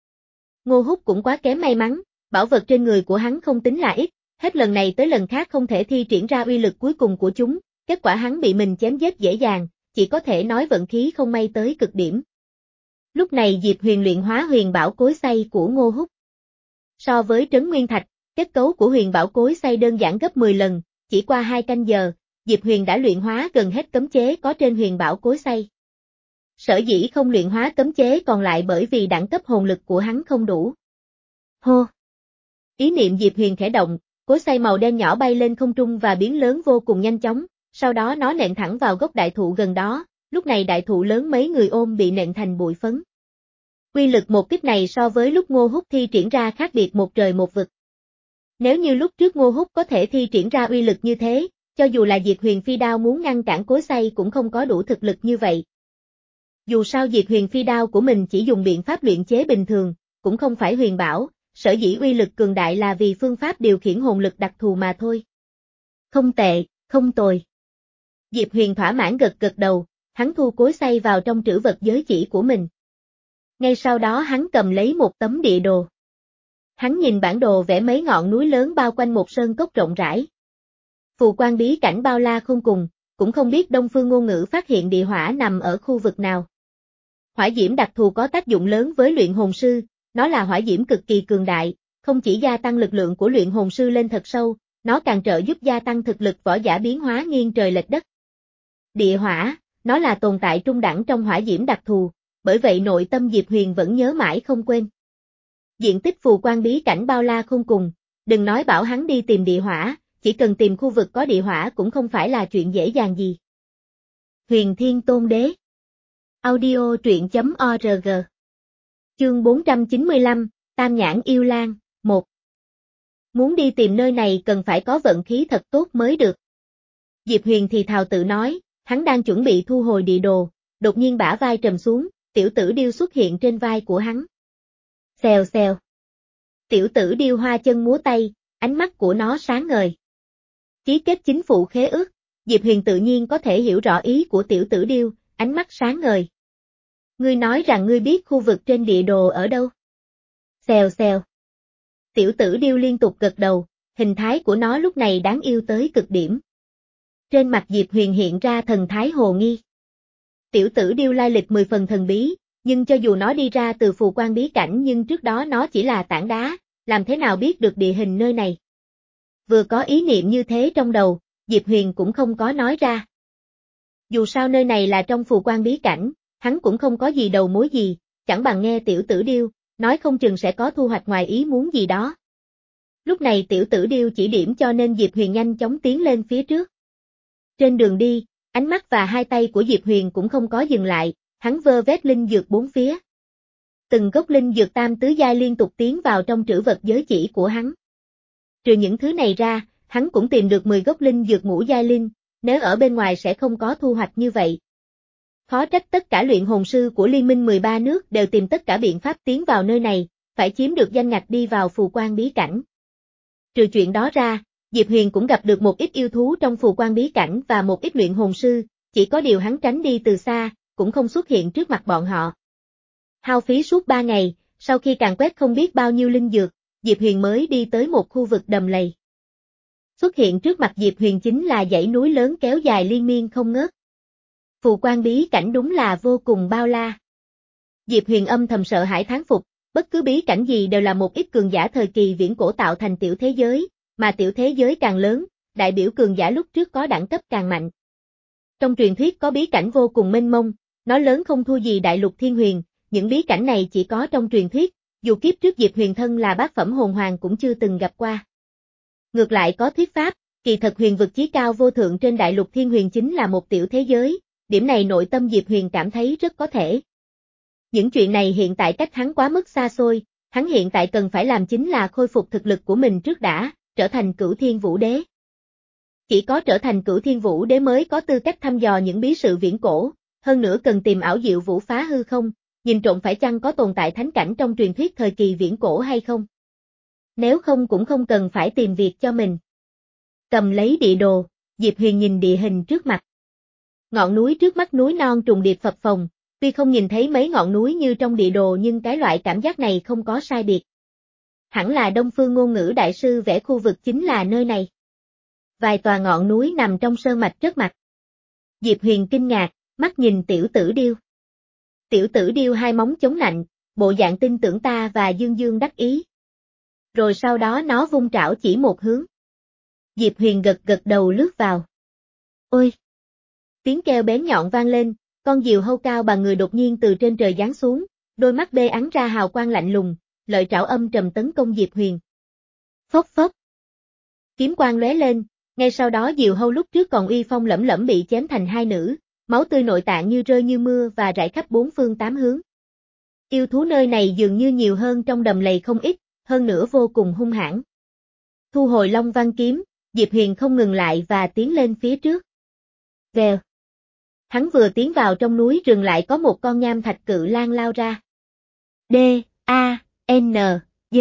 Ngô Húc cũng quá kém may mắn, bảo vật trên người của hắn không tính là ít, hết lần này tới lần khác không thể thi triển ra uy lực cuối cùng của chúng, kết quả hắn bị mình chém giết dễ dàng, chỉ có thể nói vận khí không may tới cực điểm. Lúc này Diệp Huyền luyện hóa huyền bảo cối xay của Ngô Húc. So với trấn nguyên thạch, kết cấu của huyền bảo cối xay đơn giản gấp mười lần, chỉ qua hai canh giờ, Diệp Huyền đã luyện hóa gần hết cấm chế có trên huyền bảo cối xay. Sở dĩ không luyện hóa cấm chế còn lại bởi vì đẳng cấp hồn lực của hắn không đủ. Hô! Ý niệm Diệp Huyền khẽ động, cối xay màu đen nhỏ bay lên không trung và biến lớn vô cùng nhanh chóng, sau đó nó nện thẳng vào gốc đại thụ gần đó, lúc này đại thụ lớn mấy người ôm bị nện thành bụi phấn. Quy lực một kích này so với lúc Ngô Húc thi triển ra khác biệt một trời một vực. Nếu như lúc trước Ngô Húc có thể thi triển ra uy lực như thế, cho dù là Diệp Huyền phi đao muốn ngăn cản cối xay cũng không có đủ thực lực như vậy. Dù sao Diệp Huyền phi đao của mình chỉ dùng biện pháp luyện chế bình thường, cũng không phải huyền bảo, sở dĩ uy lực cường đại là vì phương pháp điều khiển hồn lực đặc thù mà thôi. Không tệ, không tồi. Diệp Huyền thỏa mãn gật gật đầu, hắn thu cối xay vào trong trữ vật giới chỉ của mình. Ngay sau đó hắn cầm lấy một tấm địa đồ. Hắn nhìn bản đồ vẽ mấy ngọn núi lớn bao quanh một sơn cốc rộng rãi. Phù quan bí cảnh bao la không cùng, cũng không biết Đông Phương Ngôn Ngữ phát hiện địa hỏa nằm ở khu vực nào. Hỏa diễm đặc thù có tác dụng lớn với luyện hồn sư, nó là hỏa diễm cực kỳ cường đại, không chỉ gia tăng lực lượng của luyện hồn sư lên thật sâu, nó càng trợ giúp gia tăng thực lực võ giả biến hóa nghiêng trời lệch đất. Địa hỏa, nó là tồn tại trung đẳng trong hỏa diễm đặc thù, bởi vậy nội tâm Diệp Huyền vẫn nhớ mãi không quên. Diện tích phù quan bí cảnh bao la không cùng, đừng nói bảo hắn đi tìm địa hỏa, chỉ cần tìm khu vực có địa hỏa cũng không phải là chuyện dễ dàng gì. Huyền Thiên Tôn Đế. Audio truyện chấm org. Chương bốn trăm chín mươi lăm, Tam Nhãn Yêu Lang, một. Muốn đi tìm nơi này cần phải có vận khí thật tốt mới được. Diệp Huyền thì thào tự nói, hắn đang chuẩn bị thu hồi địa đồ, đột nhiên bả vai trầm xuống, tiểu tử điêu xuất hiện trên vai của hắn. Xèo xèo. Tiểu tử điêu hoa chân múa tay, ánh mắt của nó sáng ngời. Ký kết chính phủ khế ước, Diệp Huyền tự nhiên có thể hiểu rõ ý của tiểu tử điêu, ánh mắt sáng ngời. Ngươi nói rằng ngươi biết khu vực trên địa đồ ở đâu? Xèo xèo. Tiểu tử điêu liên tục gật đầu, hình thái của nó lúc này đáng yêu tới cực điểm. Trên mặt Diệp Huyền hiện ra thần thái hồ nghi. Tiểu tử điêu lai lịch mười phần thần bí, nhưng cho dù nó đi ra từ phù quan bí cảnh nhưng trước đó nó chỉ là tảng đá, làm thế nào biết được địa hình nơi này? Vừa có ý niệm như thế trong đầu, Diệp Huyền cũng không có nói ra. Dù sao nơi này là trong phù quan bí cảnh, hắn cũng không có gì đầu mối gì, chẳng bằng nghe tiểu tử điêu, nói không chừng sẽ có thu hoạch ngoài ý muốn gì đó. Lúc này tiểu tử điêu chỉ điểm cho nên Diệp Huyền nhanh chóng tiến lên phía trước. Trên đường đi, ánh mắt và hai tay của Diệp Huyền cũng không có dừng lại, hắn vơ vét linh dược bốn phía. Từng gốc linh dược tam tứ giai liên tục tiến vào trong trữ vật giới chỉ của hắn. Trừ những thứ này ra, hắn cũng tìm được mười gốc linh dược ngũ giai linh, nếu ở bên ngoài sẽ không có thu hoạch như vậy. Khó trách tất cả luyện hồn sư của Liên minh mười ba nước đều tìm tất cả biện pháp tiến vào nơi này, phải chiếm được danh ngạch đi vào phù quan bí cảnh. Trừ chuyện đó ra, Diệp Huyền cũng gặp được một ít yêu thú trong phù quan bí cảnh và một ít luyện hồn sư, chỉ có điều hắn tránh đi từ xa, cũng không xuất hiện trước mặt bọn họ. Hao phí suốt ba ngày, sau khi càn quét không biết bao nhiêu linh dược, Diệp Huyền mới đi tới một khu vực đầm lầy. Xuất hiện trước mặt Diệp Huyền chính là dãy núi lớn kéo dài liên miên không ngớt. Phù quan bí cảnh đúng là vô cùng bao la. Diệp Huyền âm thầm sợ hãi thán phục, bất cứ bí cảnh gì đều là một ít cường giả thời kỳ viễn cổ tạo thành tiểu thế giới, mà tiểu thế giới càng lớn, đại biểu cường giả lúc trước có đẳng cấp càng mạnh. Trong truyền thuyết có bí cảnh vô cùng mênh mông, nó lớn không thua gì đại lục thiên huyền, những bí cảnh này chỉ có trong truyền thuyết, dù kiếp trước Diệp Huyền thân là bát phẩm hồn hoàng cũng chưa từng gặp qua. Ngược lại có thuyết pháp, kỳ thật huyền vực chí cao vô thượng trên đại lục thiên huyền chính là một tiểu thế giới, điểm này nội tâm Diệp Huyền cảm thấy rất có thể. Những chuyện này hiện tại cách hắn quá mức xa xôi, hắn hiện tại cần phải làm chính là khôi phục thực lực của mình trước đã, trở thành cửu thiên vũ đế. Chỉ có trở thành cửu thiên vũ đế mới có tư cách thăm dò những bí sự viễn cổ, hơn nữa cần tìm ảo diệu vũ phá hư không, nhìn trộm phải chăng có tồn tại thánh cảnh trong truyền thuyết thời kỳ viễn cổ hay không. Nếu không cũng không cần phải tìm việc cho mình. Cầm lấy địa đồ, Diệp Huyền nhìn địa hình trước mặt. Ngọn núi trước mắt núi non trùng điệp phập phồng, tuy không nhìn thấy mấy ngọn núi như trong địa đồ nhưng cái loại cảm giác này không có sai biệt. Hẳn là Đông Phương ngôn ngữ đại sư vẽ khu vực chính là nơi này. Vài tòa ngọn núi nằm trong sơn mạch trước mặt. Diệp Huyền kinh ngạc, mắt nhìn tiểu tử điêu. Tiểu tử điêu hai móng chống nạnh, bộ dạng tin tưởng ta và dương dương đắc ý. Rồi sau đó nó vung trảo chỉ một hướng. Diệp Huyền gật gật đầu lướt vào. Ôi! Tiếng kêu bén nhọn vang lên, con diều hâu cao bằng người đột nhiên từ trên trời giáng xuống, đôi mắt bê ắn ra hào quang lạnh lùng, lợi trảo âm trầm tấn công Diệp Huyền. Phốc phốc! Kiếm quang lóe lên, ngay sau đó diều hâu lúc trước còn uy phong lẫm lẫm bị chém thành hai nửa, máu tươi nội tạng như rơi như mưa và rải khắp bốn phương tám hướng. Yêu thú nơi này dường như nhiều hơn trong đầm lầy không ít, hơn nữa vô cùng hung hãn. Thu hồi Long Văn kiếm, Diệp Huyền không ngừng lại và tiến lên phía trước. Vèo. Hắn vừa tiến vào trong núi rừng lại có một con nham thạch cự lang lao ra. D, A, N, D,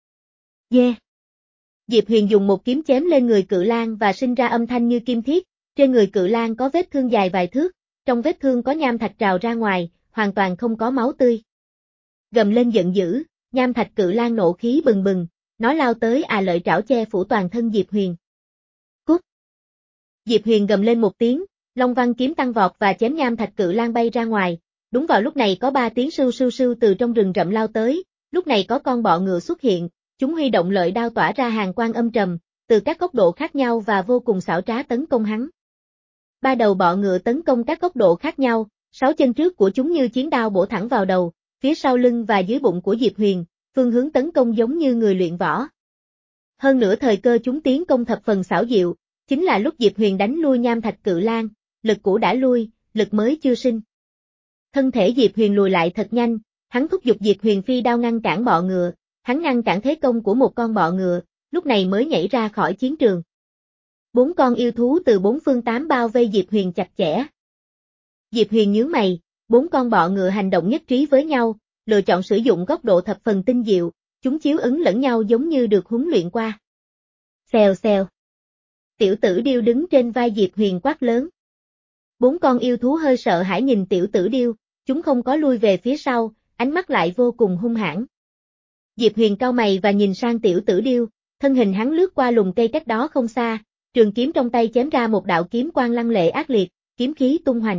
D. Diệp Huyền dùng một kiếm chém lên người cự lang và sinh ra âm thanh như kim thiết, trên người cự lang có vết thương dài vài thước, trong vết thương có nham thạch trào ra ngoài, hoàn toàn không có máu tươi. Gầm lên giận dữ, nham thạch cự lang nộ khí bừng bừng, nó lao tới à lợi trảo che phủ toàn thân Diệp Huyền. Cút! Diệp Huyền gầm lên một tiếng, Long Văn kiếm tăng vọt và chém nham thạch cự lang bay ra ngoài, đúng vào lúc này có ba tiếng sưu sưu sưu từ trong rừng rậm lao tới, lúc này có con bọ ngựa xuất hiện, chúng huy động lợi đao tỏa ra hàng quang âm trầm, từ các góc độ khác nhau và vô cùng xảo trá tấn công hắn. Ba đầu bọ ngựa tấn công các góc độ khác nhau, sáu chân trước của chúng như chiến đao bổ thẳng vào đầu, phía sau lưng và dưới bụng của Diệp Huyền, phương hướng tấn công giống như người luyện võ. Hơn nữa thời cơ chúng tiến công thập phần xảo diệu, chính là lúc Diệp Huyền đánh lui nham thạch cự lang, lực cũ đã lui, lực mới chưa sinh. Thân thể Diệp Huyền lùi lại thật nhanh, hắn thúc giục Diệp Huyền phi đao ngăn cản bọ ngựa, hắn ngăn cản thế công của một con bọ ngựa, lúc này mới nhảy ra khỏi chiến trường. Bốn con yêu thú từ bốn phương tám bao vây Diệp Huyền chặt chẽ. Diệp Huyền nhướng mày, bốn con bọ ngựa hành động nhất trí với nhau, lựa chọn sử dụng góc độ thập phần tinh diệu, chúng chiếu ứng lẫn nhau giống như được huấn luyện qua. Xèo xèo. Tiểu tử điêu đứng trên vai Diệp Huyền quát lớn. Bốn con yêu thú hơi sợ hãi nhìn tiểu tử điêu, chúng không có lui về phía sau, ánh mắt lại vô cùng hung hãn. Diệp Huyền cau mày và nhìn sang Tiểu Tử Điêu, thân hình hắn lướt qua lùm cây cách đó không xa, trường kiếm trong tay chém ra một đạo kiếm quang lăng lệ ác liệt, kiếm khí tung hoành.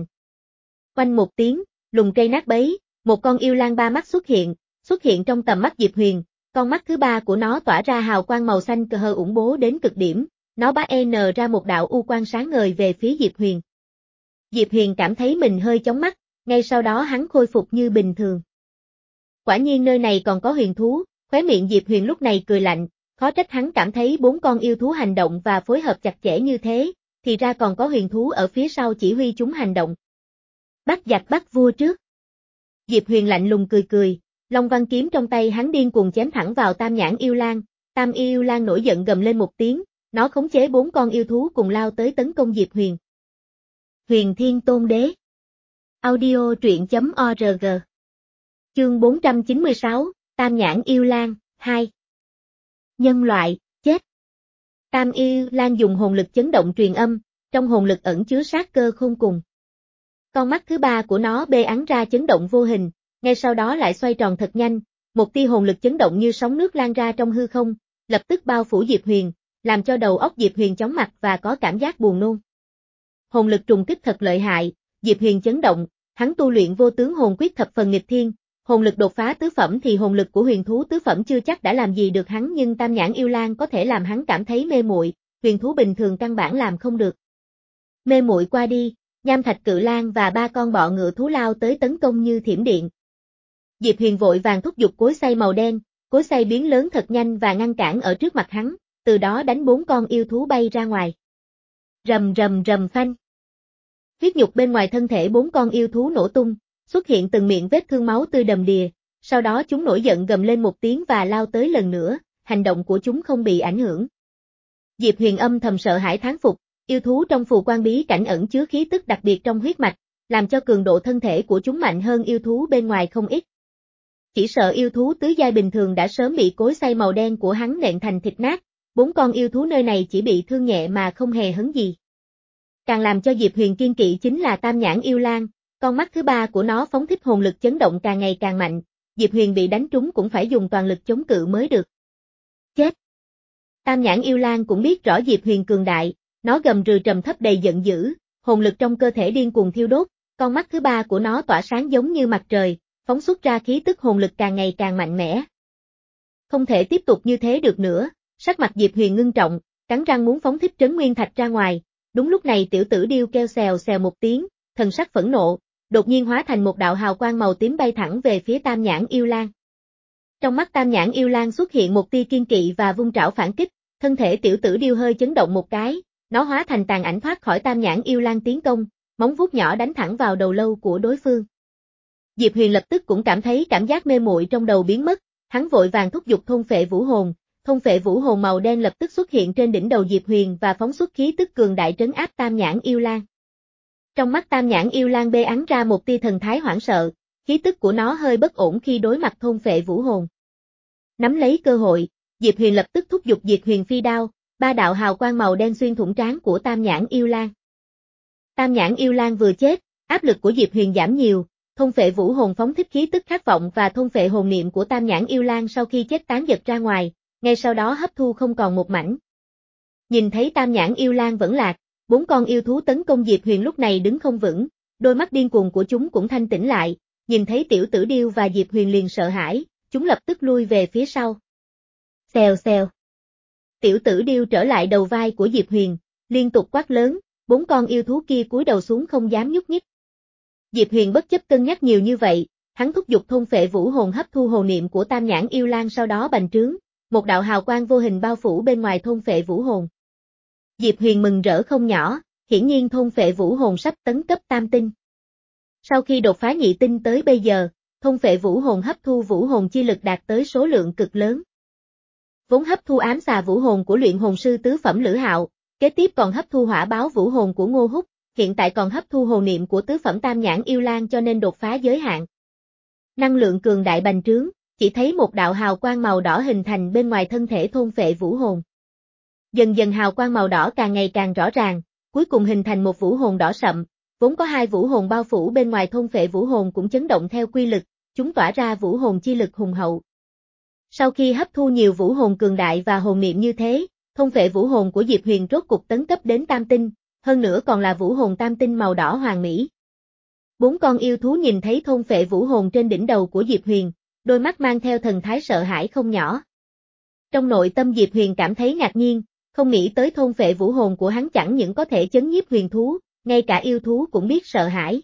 Oanh một tiếng, lùm cây nát bấy, một con yêu lang ba mắt xuất hiện, xuất hiện trong tầm mắt Diệp Huyền, con mắt thứ ba của nó tỏa ra hào quang màu xanh cờ hờ ủng bố đến cực điểm, nó bá en ra một đạo u quang sáng ngời về phía Diệp Huyền. Diệp Huyền cảm thấy mình hơi chóng mắt, ngay sau đó hắn khôi phục như bình thường. Quả nhiên nơi này còn có huyền thú, khóe miệng Diệp Huyền lúc này cười lạnh, khó trách hắn cảm thấy bốn con yêu thú hành động và phối hợp chặt chẽ như thế, thì ra còn có huyền thú ở phía sau chỉ huy chúng hành động. Bắt giặc bắt vua trước. Diệp Huyền lạnh lùng cười cười, Long Văn kiếm trong tay hắn điên cuồng chém thẳng vào Tam Nhãn Yêu Lang, Tam Yêu Lang nổi giận gầm lên một tiếng, nó khống chế bốn con yêu thú cùng lao tới tấn công Diệp Huyền. Huyền Thiên Tôn Đế. Audio truyện chấm org. Chương bốn trăm chín mươi sáu, Tam Nhãn Yêu Lang, hai. Nhân loại, chết. Tam Yêu Lang dùng hồn lực chấn động truyền âm, trong hồn lực ẩn chứa sát cơ khôn cùng. Con mắt thứ ba của nó bê ắn ra chấn động vô hình, ngay sau đó lại xoay tròn thật nhanh, một tia hồn lực chấn động như sóng nước lan ra trong hư không, lập tức bao phủ Diệp Huyền, làm cho đầu óc Diệp Huyền chóng mặt và có cảm giác buồn nôn. Hồn lực trùng kích thật lợi hại, Diệp Huyền chấn động, hắn tu luyện vô tướng hồn quyết thập phần nghịch thiên, hồn lực đột phá tứ phẩm thì hồn lực của huyền thú tứ phẩm chưa chắc đã làm gì được hắn, nhưng Tam Nhãn Yêu Lang có thể làm hắn cảm thấy mê muội, huyền thú bình thường căn bản làm không được. Mê muội qua đi, Nham Thạch Cự Lang và ba con bọ ngựa thú lao tới tấn công như thiểm điện. Diệp Huyền vội vàng thúc giục cối xay màu đen, cối xay biến lớn thật nhanh và ngăn cản ở trước mặt hắn, từ đó đánh bốn con yêu thú bay ra ngoài. Rầm rầm rầm phanh. Huyết nhục bên ngoài thân thể bốn con yêu thú nổ tung, xuất hiện từng miệng vết thương máu tươi đầm đìa, sau đó chúng nổi giận gầm lên một tiếng và lao tới lần nữa, hành động của chúng không bị ảnh hưởng. Diệp Huyền âm thầm sợ hãi thán phục, yêu thú trong phù quan bí cảnh ẩn chứa khí tức đặc biệt trong huyết mạch, làm cho cường độ thân thể của chúng mạnh hơn yêu thú bên ngoài không ít. Chỉ sợ yêu thú tứ giai bình thường đã sớm bị cối xay màu đen của hắn nện thành thịt nát, bốn con yêu thú nơi này chỉ bị thương nhẹ mà không hề hấn gì. Càng làm cho Diệp Huyền kiên kỵ chính là Tam Nhãn Yêu Lang, con mắt thứ ba của nó phóng thích hồn lực chấn động càng ngày càng mạnh, Diệp Huyền bị đánh trúng cũng phải dùng toàn lực chống cự mới được. Chết! Tam Nhãn Yêu Lang cũng biết rõ Diệp Huyền cường đại, nó gầm rừ trầm thấp đầy giận dữ, hồn lực trong cơ thể điên cuồng thiêu đốt, con mắt thứ ba của nó tỏa sáng giống như mặt trời, phóng xuất ra khí tức hồn lực càng ngày càng mạnh mẽ. Không thể tiếp tục như thế được nữa, sắc mặt Diệp Huyền ngưng trọng, cắn răng muốn phóng thích trấn nguyên thạch ra ngoài, đúng lúc này Tiểu Tử Điêu kêu xèo xèo một tiếng, thần sắc phẫn nộ, đột nhiên hóa thành một đạo hào quang màu tím bay thẳng về phía Tam Nhãn Yêu Lang. Trong mắt Tam Nhãn Yêu Lang xuất hiện một tia kiên kỵ và vung trảo phản kích, thân thể Tiểu Tử Điêu hơi chấn động một cái, nó hóa thành tàn ảnh thoát khỏi Tam Nhãn Yêu Lang tiến công, móng vuốt nhỏ đánh thẳng vào đầu lâu của đối phương. Diệp Huyền lập tức cũng cảm thấy cảm giác mê muội trong đầu biến mất, hắn vội vàng thúc giục thôn phệ vũ hồn, thôn phệ vũ hồn màu đen lập tức xuất hiện trên đỉnh đầu Diệp Huyền và phóng xuất khí tức cường đại trấn áp Tam Nhãn Yêu Lang. Trong mắt Tam Nhãn Yêu Lang bê ắn ra một tia thần thái hoảng sợ, khí tức của nó hơi bất ổn khi đối mặt thôn phệ vũ hồn. Nắm lấy cơ hội, Diệp Huyền lập tức thúc giục Diệt Huyền Phi Đao, ba đạo hào quang màu đen xuyên thủng trán của Tam Nhãn Yêu Lang. Tam Nhãn Yêu Lang vừa chết, áp lực của Diệp Huyền giảm nhiều, thôn phệ vũ hồn phóng thích khí tức khát vọng và thôn phệ hồn niệm của Tam Nhãn Yêu Lang sau khi chết tán giật ra ngoài, ngay sau đó hấp thu không còn một mảnh. Nhìn thấy Tam Nhãn Yêu Lang vẫn lạc, bốn con yêu thú tấn công Diệp Huyền lúc này đứng không vững, đôi mắt điên cuồng của chúng cũng thanh tĩnh lại, nhìn thấy Tiểu Tử Điêu và Diệp Huyền liền sợ hãi, chúng lập tức lui về phía sau. Xèo xèo. Tiểu Tử Điêu trở lại đầu vai của Diệp Huyền, liên tục quát lớn, bốn con yêu thú kia cúi đầu xuống không dám nhúc nhích. Diệp Huyền bất chấp cân nhắc nhiều như vậy, hắn thúc giục thôn phệ vũ hồn hấp thu hồn niệm của Tam Nhãn Yêu Lang sau đó bành trướng, một đạo hào quang vô hình bao phủ bên ngoài thôn phệ vũ hồn. Diệp Huyền mừng rỡ không nhỏ, hiển nhiên thôn phệ vũ hồn sắp tấn cấp tam tinh. Sau khi đột phá nhị tinh tới bây giờ, thôn phệ vũ hồn hấp thu vũ hồn chi lực đạt tới số lượng cực lớn. Vốn hấp thu ám xà vũ hồn của luyện hồn sư tứ phẩm Lữ Hạo, kế tiếp còn hấp thu hỏa báo vũ hồn của Ngô Húc, hiện tại còn hấp thu hồn niệm của tứ phẩm Tam Nhãn Yêu Lang cho nên đột phá giới hạn. Năng lượng cường đại bành trướng, chỉ thấy một đạo hào quang màu đỏ hình thành bên ngoài thân thể thôn phệ vũ hồn. Dần dần hào quang màu đỏ càng ngày càng rõ ràng, cuối cùng hình thành một vũ hồn đỏ sậm, vốn có hai vũ hồn bao phủ bên ngoài thôn phệ vũ hồn cũng chấn động theo quy lực, chúng tỏa ra vũ hồn chi lực hùng hậu. Sau khi hấp thu nhiều vũ hồn cường đại và hồn niệm như thế, thôn phệ vũ hồn của Diệp Huyền rốt cục tấn cấp đến tam tinh, hơn nữa còn là vũ hồn tam tinh màu đỏ hoàng mỹ. Bốn con yêu thú nhìn thấy thôn phệ vũ hồn trên đỉnh đầu của Diệp Huyền, đôi mắt mang theo thần thái sợ hãi không nhỏ. Trong nội tâm Diệp Huyền cảm thấy ngạc nhiên, không nghĩ tới thôn phệ vũ hồn của hắn chẳng những có thể chấn nhiếp huyền thú, ngay cả yêu thú cũng biết sợ hãi.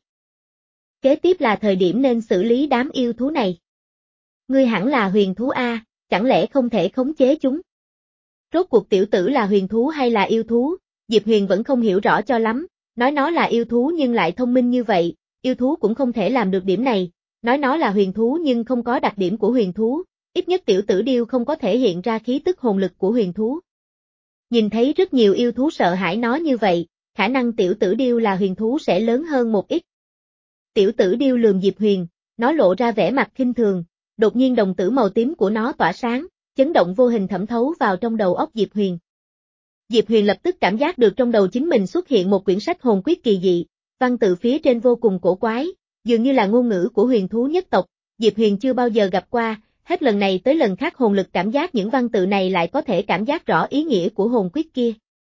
Kế tiếp là thời điểm nên xử lý đám yêu thú này. Ngươi hẳn là huyền thú A, chẳng lẽ không thể khống chế chúng? Rốt cuộc tiểu tử là huyền thú hay là yêu thú, Diệp Huyền vẫn không hiểu rõ cho lắm, nói nó là yêu thú nhưng lại thông minh như vậy, yêu thú cũng không thể làm được điểm này, nói nó là huyền thú nhưng không có đặc điểm của huyền thú, ít nhất tiểu tử điêu không có thể hiện ra khí tức hồn lực của huyền thú. Nhìn thấy rất nhiều yêu thú sợ hãi nó như vậy, khả năng tiểu tử điêu là huyền thú sẽ lớn hơn một ít. Tiểu tử điêu lườm Diệp Huyền, nó lộ ra vẻ mặt khinh thường, đột nhiên đồng tử màu tím của nó tỏa sáng, chấn động vô hình thẩm thấu vào trong đầu óc Diệp Huyền. Diệp Huyền lập tức cảm giác được trong đầu chính mình xuất hiện một quyển sách hồn quyết kỳ dị, văn tự phía trên vô cùng cổ quái, dường như là ngôn ngữ của huyền thú nhất tộc, Diệp Huyền chưa bao giờ gặp qua, hết lần này tới lần khác hồn lực cảm giác những văn tự này lại có thể cảm giác rõ ý nghĩa của hồn quyết kia.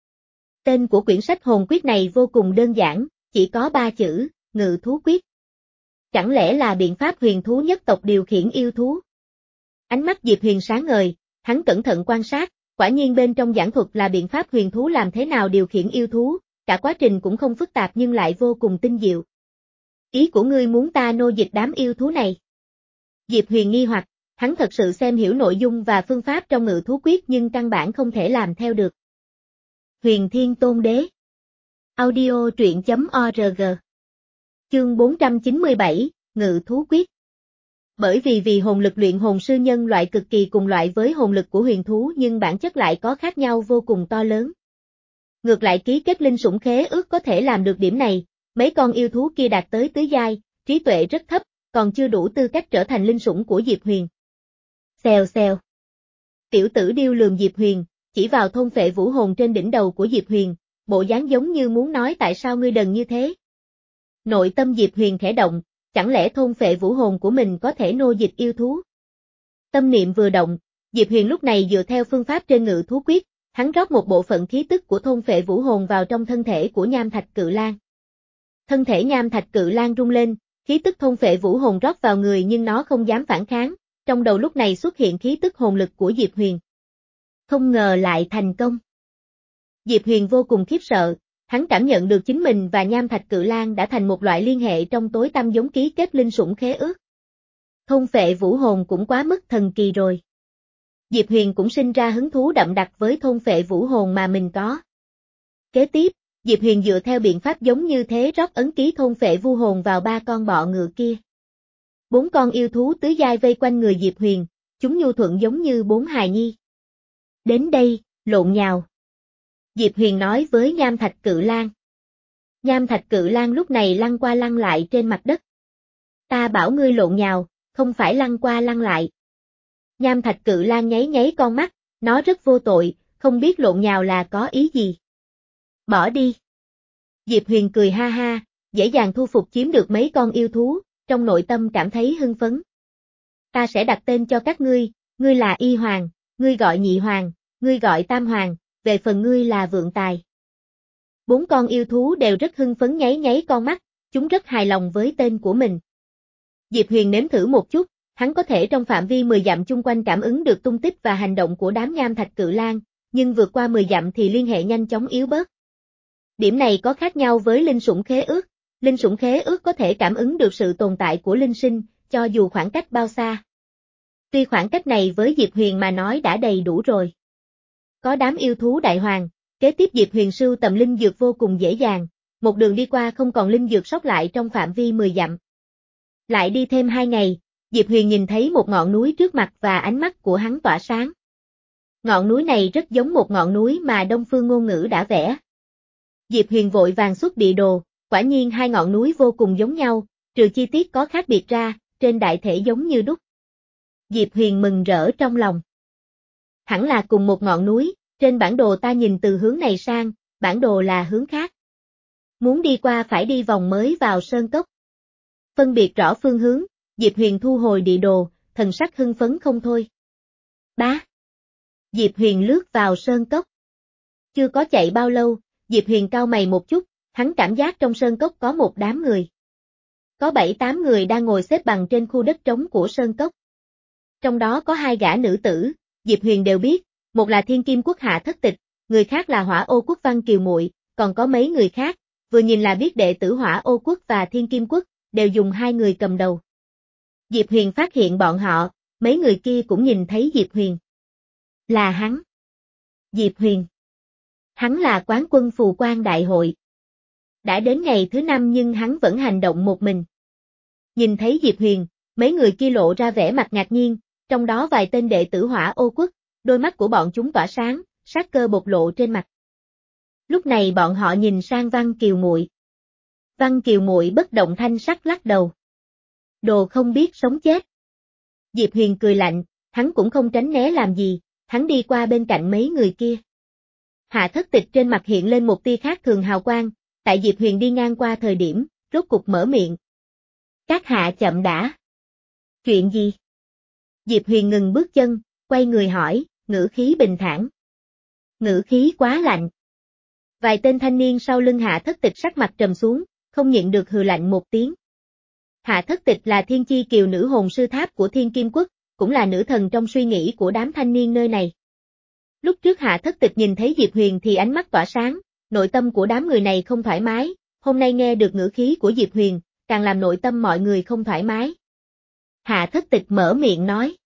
Tên của quyển sách hồn quyết này vô cùng đơn giản, chỉ có ba chữ, Ngự thú quyết. Chẳng lẽ là biện pháp huyền thú nhất tộc điều khiển yêu thú? Ánh mắt Diệp Huyền sáng ngời, hắn cẩn thận quan sát, quả nhiên bên trong giảng thuật là biện pháp huyền thú làm thế nào điều khiển yêu thú, cả quá trình cũng không phức tạp nhưng lại vô cùng tinh diệu. Ý của ngươi muốn ta nô dịch đám yêu thú này? Diệp Huyền nghi hoặc, hắn thật sự xem hiểu nội dung và phương pháp trong Ngự thú quyết nhưng căn bản không thể làm theo được. Huyền Thiên Tôn Đế. Audio truyện chấm org. Chương bốn trăm chín mươi bảy, Ngự thú quyết. Bởi vì vì hồn lực luyện hồn sư nhân loại cực kỳ cùng loại với hồn lực của huyền thú nhưng bản chất lại có khác nhau vô cùng to lớn. Ngược lại ký kết linh sủng khế ước có thể làm được điểm này, mấy con yêu thú kia đạt tới tứ giai, trí tuệ rất thấp, còn chưa đủ tư cách trở thành linh sủng của Diệp Huyền. Xèo xèo. Tiểu tử điêu lườm Diệp Huyền, chỉ vào thôn phệ vũ hồn trên đỉnh đầu của Diệp Huyền, bộ dáng giống như muốn nói tại sao ngươi đần như thế. Nội tâm Diệp Huyền khẽ động, chẳng lẽ thôn phệ vũ hồn của mình có thể nô dịch yêu thú? Tâm niệm vừa động, Diệp Huyền lúc này dựa theo phương pháp trên Ngự thú quyết, hắn rót một bộ phận khí tức của thôn phệ vũ hồn vào trong thân thể của Nham Thạch Cự Lang. Thân thể Nham Thạch Cự Lang rung lên, khí tức thôn phệ vũ hồn rót vào người nhưng nó không dám phản kháng, trong đầu lúc này xuất hiện khí tức hồn lực của Diệp Huyền. Không ngờ lại thành công. Diệp Huyền vô cùng khiếp sợ, hắn cảm nhận được chính mình và Nham Thạch Cự Lang đã thành một loại liên hệ trong tối tăm giống ký kết linh sủng khế ước. Thôn phệ vũ hồn cũng quá mức thần kỳ rồi. Diệp Huyền cũng sinh ra hứng thú đậm đặc với thôn phệ vũ hồn mà mình có. Kế tiếp, Diệp Huyền dựa theo biện pháp giống như thế rót ấn ký thôn phệ vu hồn vào ba con bọ ngựa kia. Bốn con yêu thú tứ giai vây quanh người Diệp Huyền, chúng nhu thuận giống như bốn hài nhi. Đến đây, lộn nhào. Diệp Huyền nói với Nham Thạch Cự Lang. Nham Thạch Cự Lang lúc này lăn qua lăn lại trên mặt đất. Ta bảo ngươi lộn nhào, không phải lăn qua lăn lại. Nham Thạch Cự Lang nháy nháy con mắt, nó rất vô tội, không biết lộn nhào là có ý gì. Bỏ đi. Diệp Huyền cười ha ha, dễ dàng thu phục chiếm được mấy con yêu thú, trong nội tâm cảm thấy hưng phấn. Ta sẽ đặt tên cho các ngươi, ngươi là Y Hoàng, ngươi gọi Nhị Hoàng, ngươi gọi Tam Hoàng, về phần ngươi là Vượng Tài. Bốn con yêu thú đều rất hưng phấn nháy nháy con mắt, chúng rất hài lòng với tên của mình. Diệp Huyền nếm thử một chút, hắn có thể trong phạm vi mười dặm chung quanh cảm ứng được tung tích và hành động của đám Nham Thạch Cự Lang, nhưng vượt qua mười dặm thì liên hệ nhanh chóng yếu bớt. Điểm này có khác nhau với linh sủng khế ước, linh sủng khế ước có thể cảm ứng được sự tồn tại của linh sinh, cho dù khoảng cách bao xa. Tuy khoảng cách này với Diệp Huyền mà nói đã đầy đủ rồi. Có đám yêu thú đại hoàng, kế tiếp Diệp Huyền sưu tầm linh dược vô cùng dễ dàng, một đường đi qua không còn linh dược sót lại trong phạm vi mười dặm. Lại đi thêm hai ngày, Diệp Huyền nhìn thấy một ngọn núi trước mặt và ánh mắt của hắn tỏa sáng. Ngọn núi này rất giống một ngọn núi mà Đông Phương Ngôn Ngữ đã vẽ. Diệp Huyền vội vàng xuất địa đồ, quả nhiên hai ngọn núi vô cùng giống nhau, trừ chi tiết có khác biệt ra, trên đại thể giống như đúc. Diệp Huyền mừng rỡ trong lòng. Hẳn là cùng một ngọn núi, trên bản đồ ta nhìn từ hướng này sang, bản đồ là hướng khác. Muốn đi qua phải đi vòng mới vào sơn cốc. Phân biệt rõ phương hướng, Diệp Huyền thu hồi địa đồ, thần sắc hưng phấn không thôi. Bá. Diệp Huyền lướt vào sơn cốc. Chưa có chạy bao lâu, Diệp Huyền cau mày một chút, hắn cảm giác trong sơn cốc có một đám người. Có bảy tám người đang ngồi xếp bằng trên khu đất trống của sơn cốc. Trong đó có hai gã nữ tử, Diệp Huyền đều biết, một là Thiên Kim Quốc Hạ Thất Tịch, người khác là Hỏa Ô Quốc Văn Kiều Muội, còn có mấy người khác, vừa nhìn là biết đệ tử Hỏa Ô Quốc và Thiên Kim Quốc, đều dùng hai người cầm đầu. Diệp Huyền phát hiện bọn họ, mấy người kia cũng nhìn thấy Diệp Huyền. Là hắn. Diệp Huyền. Hắn là quán quân phù quan đại hội. Đã đến ngày thứ năm nhưng hắn vẫn hành động một mình. Nhìn thấy Diệp Huyền, mấy người kia lộ ra vẻ mặt ngạc nhiên, trong đó vài tên đệ tử Hỏa Ô Quốc, đôi mắt của bọn chúng tỏa sáng, sát cơ bộc lộ trên mặt. Lúc này bọn họ nhìn sang Văn Kiều Muội. Văn Kiều Muội bất động thanh sắc lắc đầu. Đồ không biết sống chết. Diệp Huyền cười lạnh, hắn cũng không tránh né làm gì, hắn đi qua bên cạnh mấy người kia. Hạ Thất Tịch trên mặt hiện lên một tia khác thường hào quang, tại Diệp Huyền đi ngang qua thời điểm, rốt cục mở miệng. Các hạ chậm đã. Chuyện gì? Diệp Huyền ngừng bước chân, quay người hỏi, ngữ khí bình thản. Ngữ khí quá lạnh. Vài tên thanh niên sau lưng Hạ Thất Tịch sắc mặt trầm xuống, không nhịn được hừ lạnh một tiếng. Hạ Thất Tịch là thiên chi kiều nữ hồn sư tháp của Thiên Kim Quốc, cũng là nữ thần trong suy nghĩ của đám thanh niên nơi này. Lúc trước Hạ Thất Tịch nhìn thấy Diệp Huyền thì ánh mắt tỏa sáng, nội tâm của đám người này không thoải mái, hôm nay nghe được ngữ khí của Diệp Huyền, càng làm nội tâm mọi người không thoải mái. Hạ Thất Tịch mở miệng nói.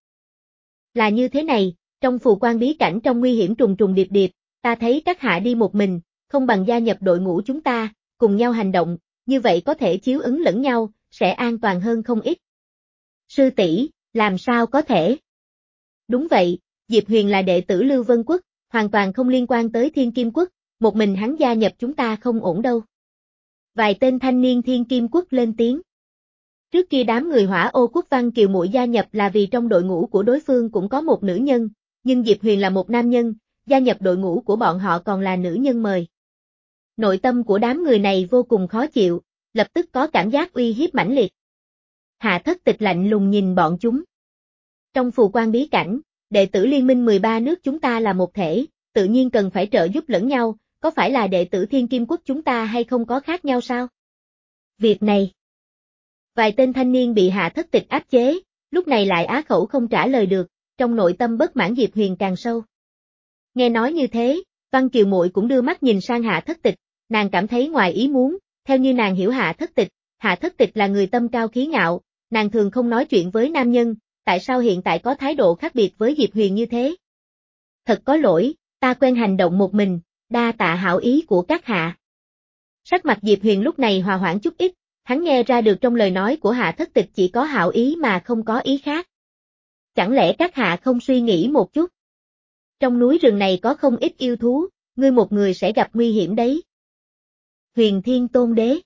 Là như thế này, trong phù quan bí cảnh trong nguy hiểm trùng trùng điệp điệp, ta thấy các hạ đi một mình, không bằng gia nhập đội ngũ chúng ta, cùng nhau hành động, như vậy có thể chiếu ứng lẫn nhau, sẽ an toàn hơn không ít. Sư tỷ, làm sao có thể? Đúng vậy, Diệp Huyền là đệ tử Lưu Vân Quốc, hoàn toàn không liên quan tới Thiên Kim Quốc, một mình hắn gia nhập chúng ta không ổn đâu. Vài tên thanh niên Thiên Kim Quốc lên tiếng. Trước kia đám người Hỏa Ô Quốc Văn Kiều Muội gia nhập là vì trong đội ngũ của đối phương cũng có một nữ nhân, nhưng Diệp Huyền là một nam nhân, gia nhập đội ngũ của bọn họ còn là nữ nhân mời. Nội tâm của đám người này vô cùng khó chịu, lập tức có cảm giác uy hiếp mãnh liệt. Hạ Thất Tịch lạnh lùng nhìn bọn chúng. Trong phù quan bí cảnh, đệ tử liên minh mười ba nước chúng ta là một thể, tự nhiên cần phải trợ giúp lẫn nhau, có phải là đệ tử Thiên Kim Quốc chúng ta hay không có khác nhau sao? Việc này. Vài tên thanh niên bị Hạ Thất Tịch áp chế, lúc này lại á khẩu không trả lời được, trong nội tâm bất mãn Diệp Huyền càng sâu. Nghe nói như thế, Văn Kiều Muội cũng đưa mắt nhìn sang Hạ Thất Tịch, nàng cảm thấy ngoài ý muốn, theo như nàng hiểu Hạ Thất Tịch, Hạ Thất Tịch là người tâm cao khí ngạo, nàng thường không nói chuyện với nam nhân, tại sao hiện tại có thái độ khác biệt với Diệp Huyền như thế? Thật có lỗi, ta quen hành động một mình, đa tạ hảo ý của các hạ. Sắc mặt Diệp Huyền lúc này hòa hoãn chút ít, hắn nghe ra được trong lời nói của Hạ Thất Tịch chỉ có hảo ý mà không có ý khác. Chẳng lẽ các hạ không suy nghĩ một chút? Trong núi rừng này có không ít yêu thú, ngươi một người sẽ gặp nguy hiểm đấy. Huyền Thiên Tôn Đế.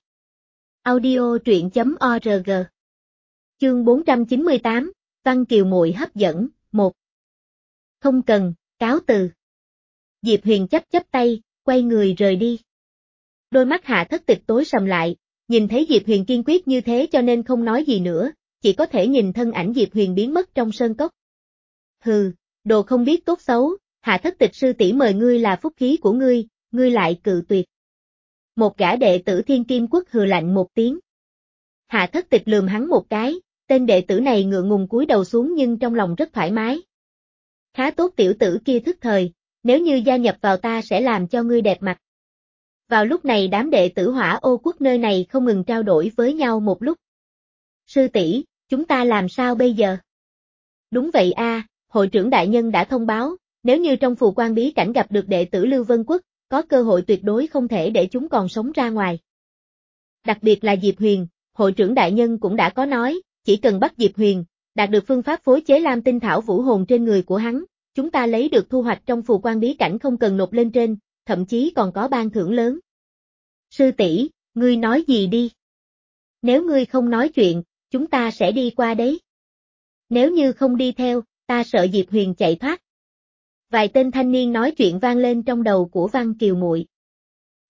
Audio truyện chấm org. Chương bốn trăm chín mươi tám, Văn Kiều Muội hấp dẫn, một. Không cần, cáo từ. Diệp Huyền chấp chấp tay, quay người rời đi. Đôi mắt Hạ Thất Tịch tối sầm lại, nhìn thấy Diệp Huyền kiên quyết như thế cho nên không nói gì nữa, chỉ có thể nhìn thân ảnh Diệp Huyền biến mất trong sơn cốc. Hừ, đồ không biết tốt xấu, Hạ Thất Tịch sư tỷ mời ngươi là phúc khí của ngươi, ngươi lại cự tuyệt. Một gã đệ tử Thiên Kim Quốc hừ lạnh một tiếng. Hạ Thất Tịch lườm hắn một cái, tên đệ tử này ngượng ngùng cúi đầu xuống nhưng trong lòng rất thoải mái. Khá tốt tiểu tử kia thức thời, nếu như gia nhập vào ta sẽ làm cho ngươi đẹp mặt. Vào lúc này đám đệ tử Hỏa Ô Quốc nơi này không ngừng trao đổi với nhau một lúc. Sư tỷ, chúng ta làm sao bây giờ? Đúng vậy a, hội trưởng đại nhân đã thông báo, nếu như trong phù quan bí cảnh gặp được đệ tử Lưu Vân Quốc, có cơ hội tuyệt đối không thể để chúng còn sống ra ngoài. Đặc biệt là Diệp Huyền, hội trưởng đại nhân cũng đã có nói, chỉ cần bắt Diệp Huyền, đạt được phương pháp phối chế lam tinh thảo vũ hồn trên người của hắn, chúng ta lấy được thu hoạch trong phù quan bí cảnh không cần nộp lên trên, thậm chí còn có ban thưởng lớn. Sư tỷ, ngươi nói gì đi? Nếu ngươi không nói chuyện, chúng ta sẽ đi qua đấy. Nếu như không đi theo, ta sợ Diệp Huyền chạy thoát. Vài tên thanh niên nói chuyện vang lên trong đầu của Văn Kiều Muội.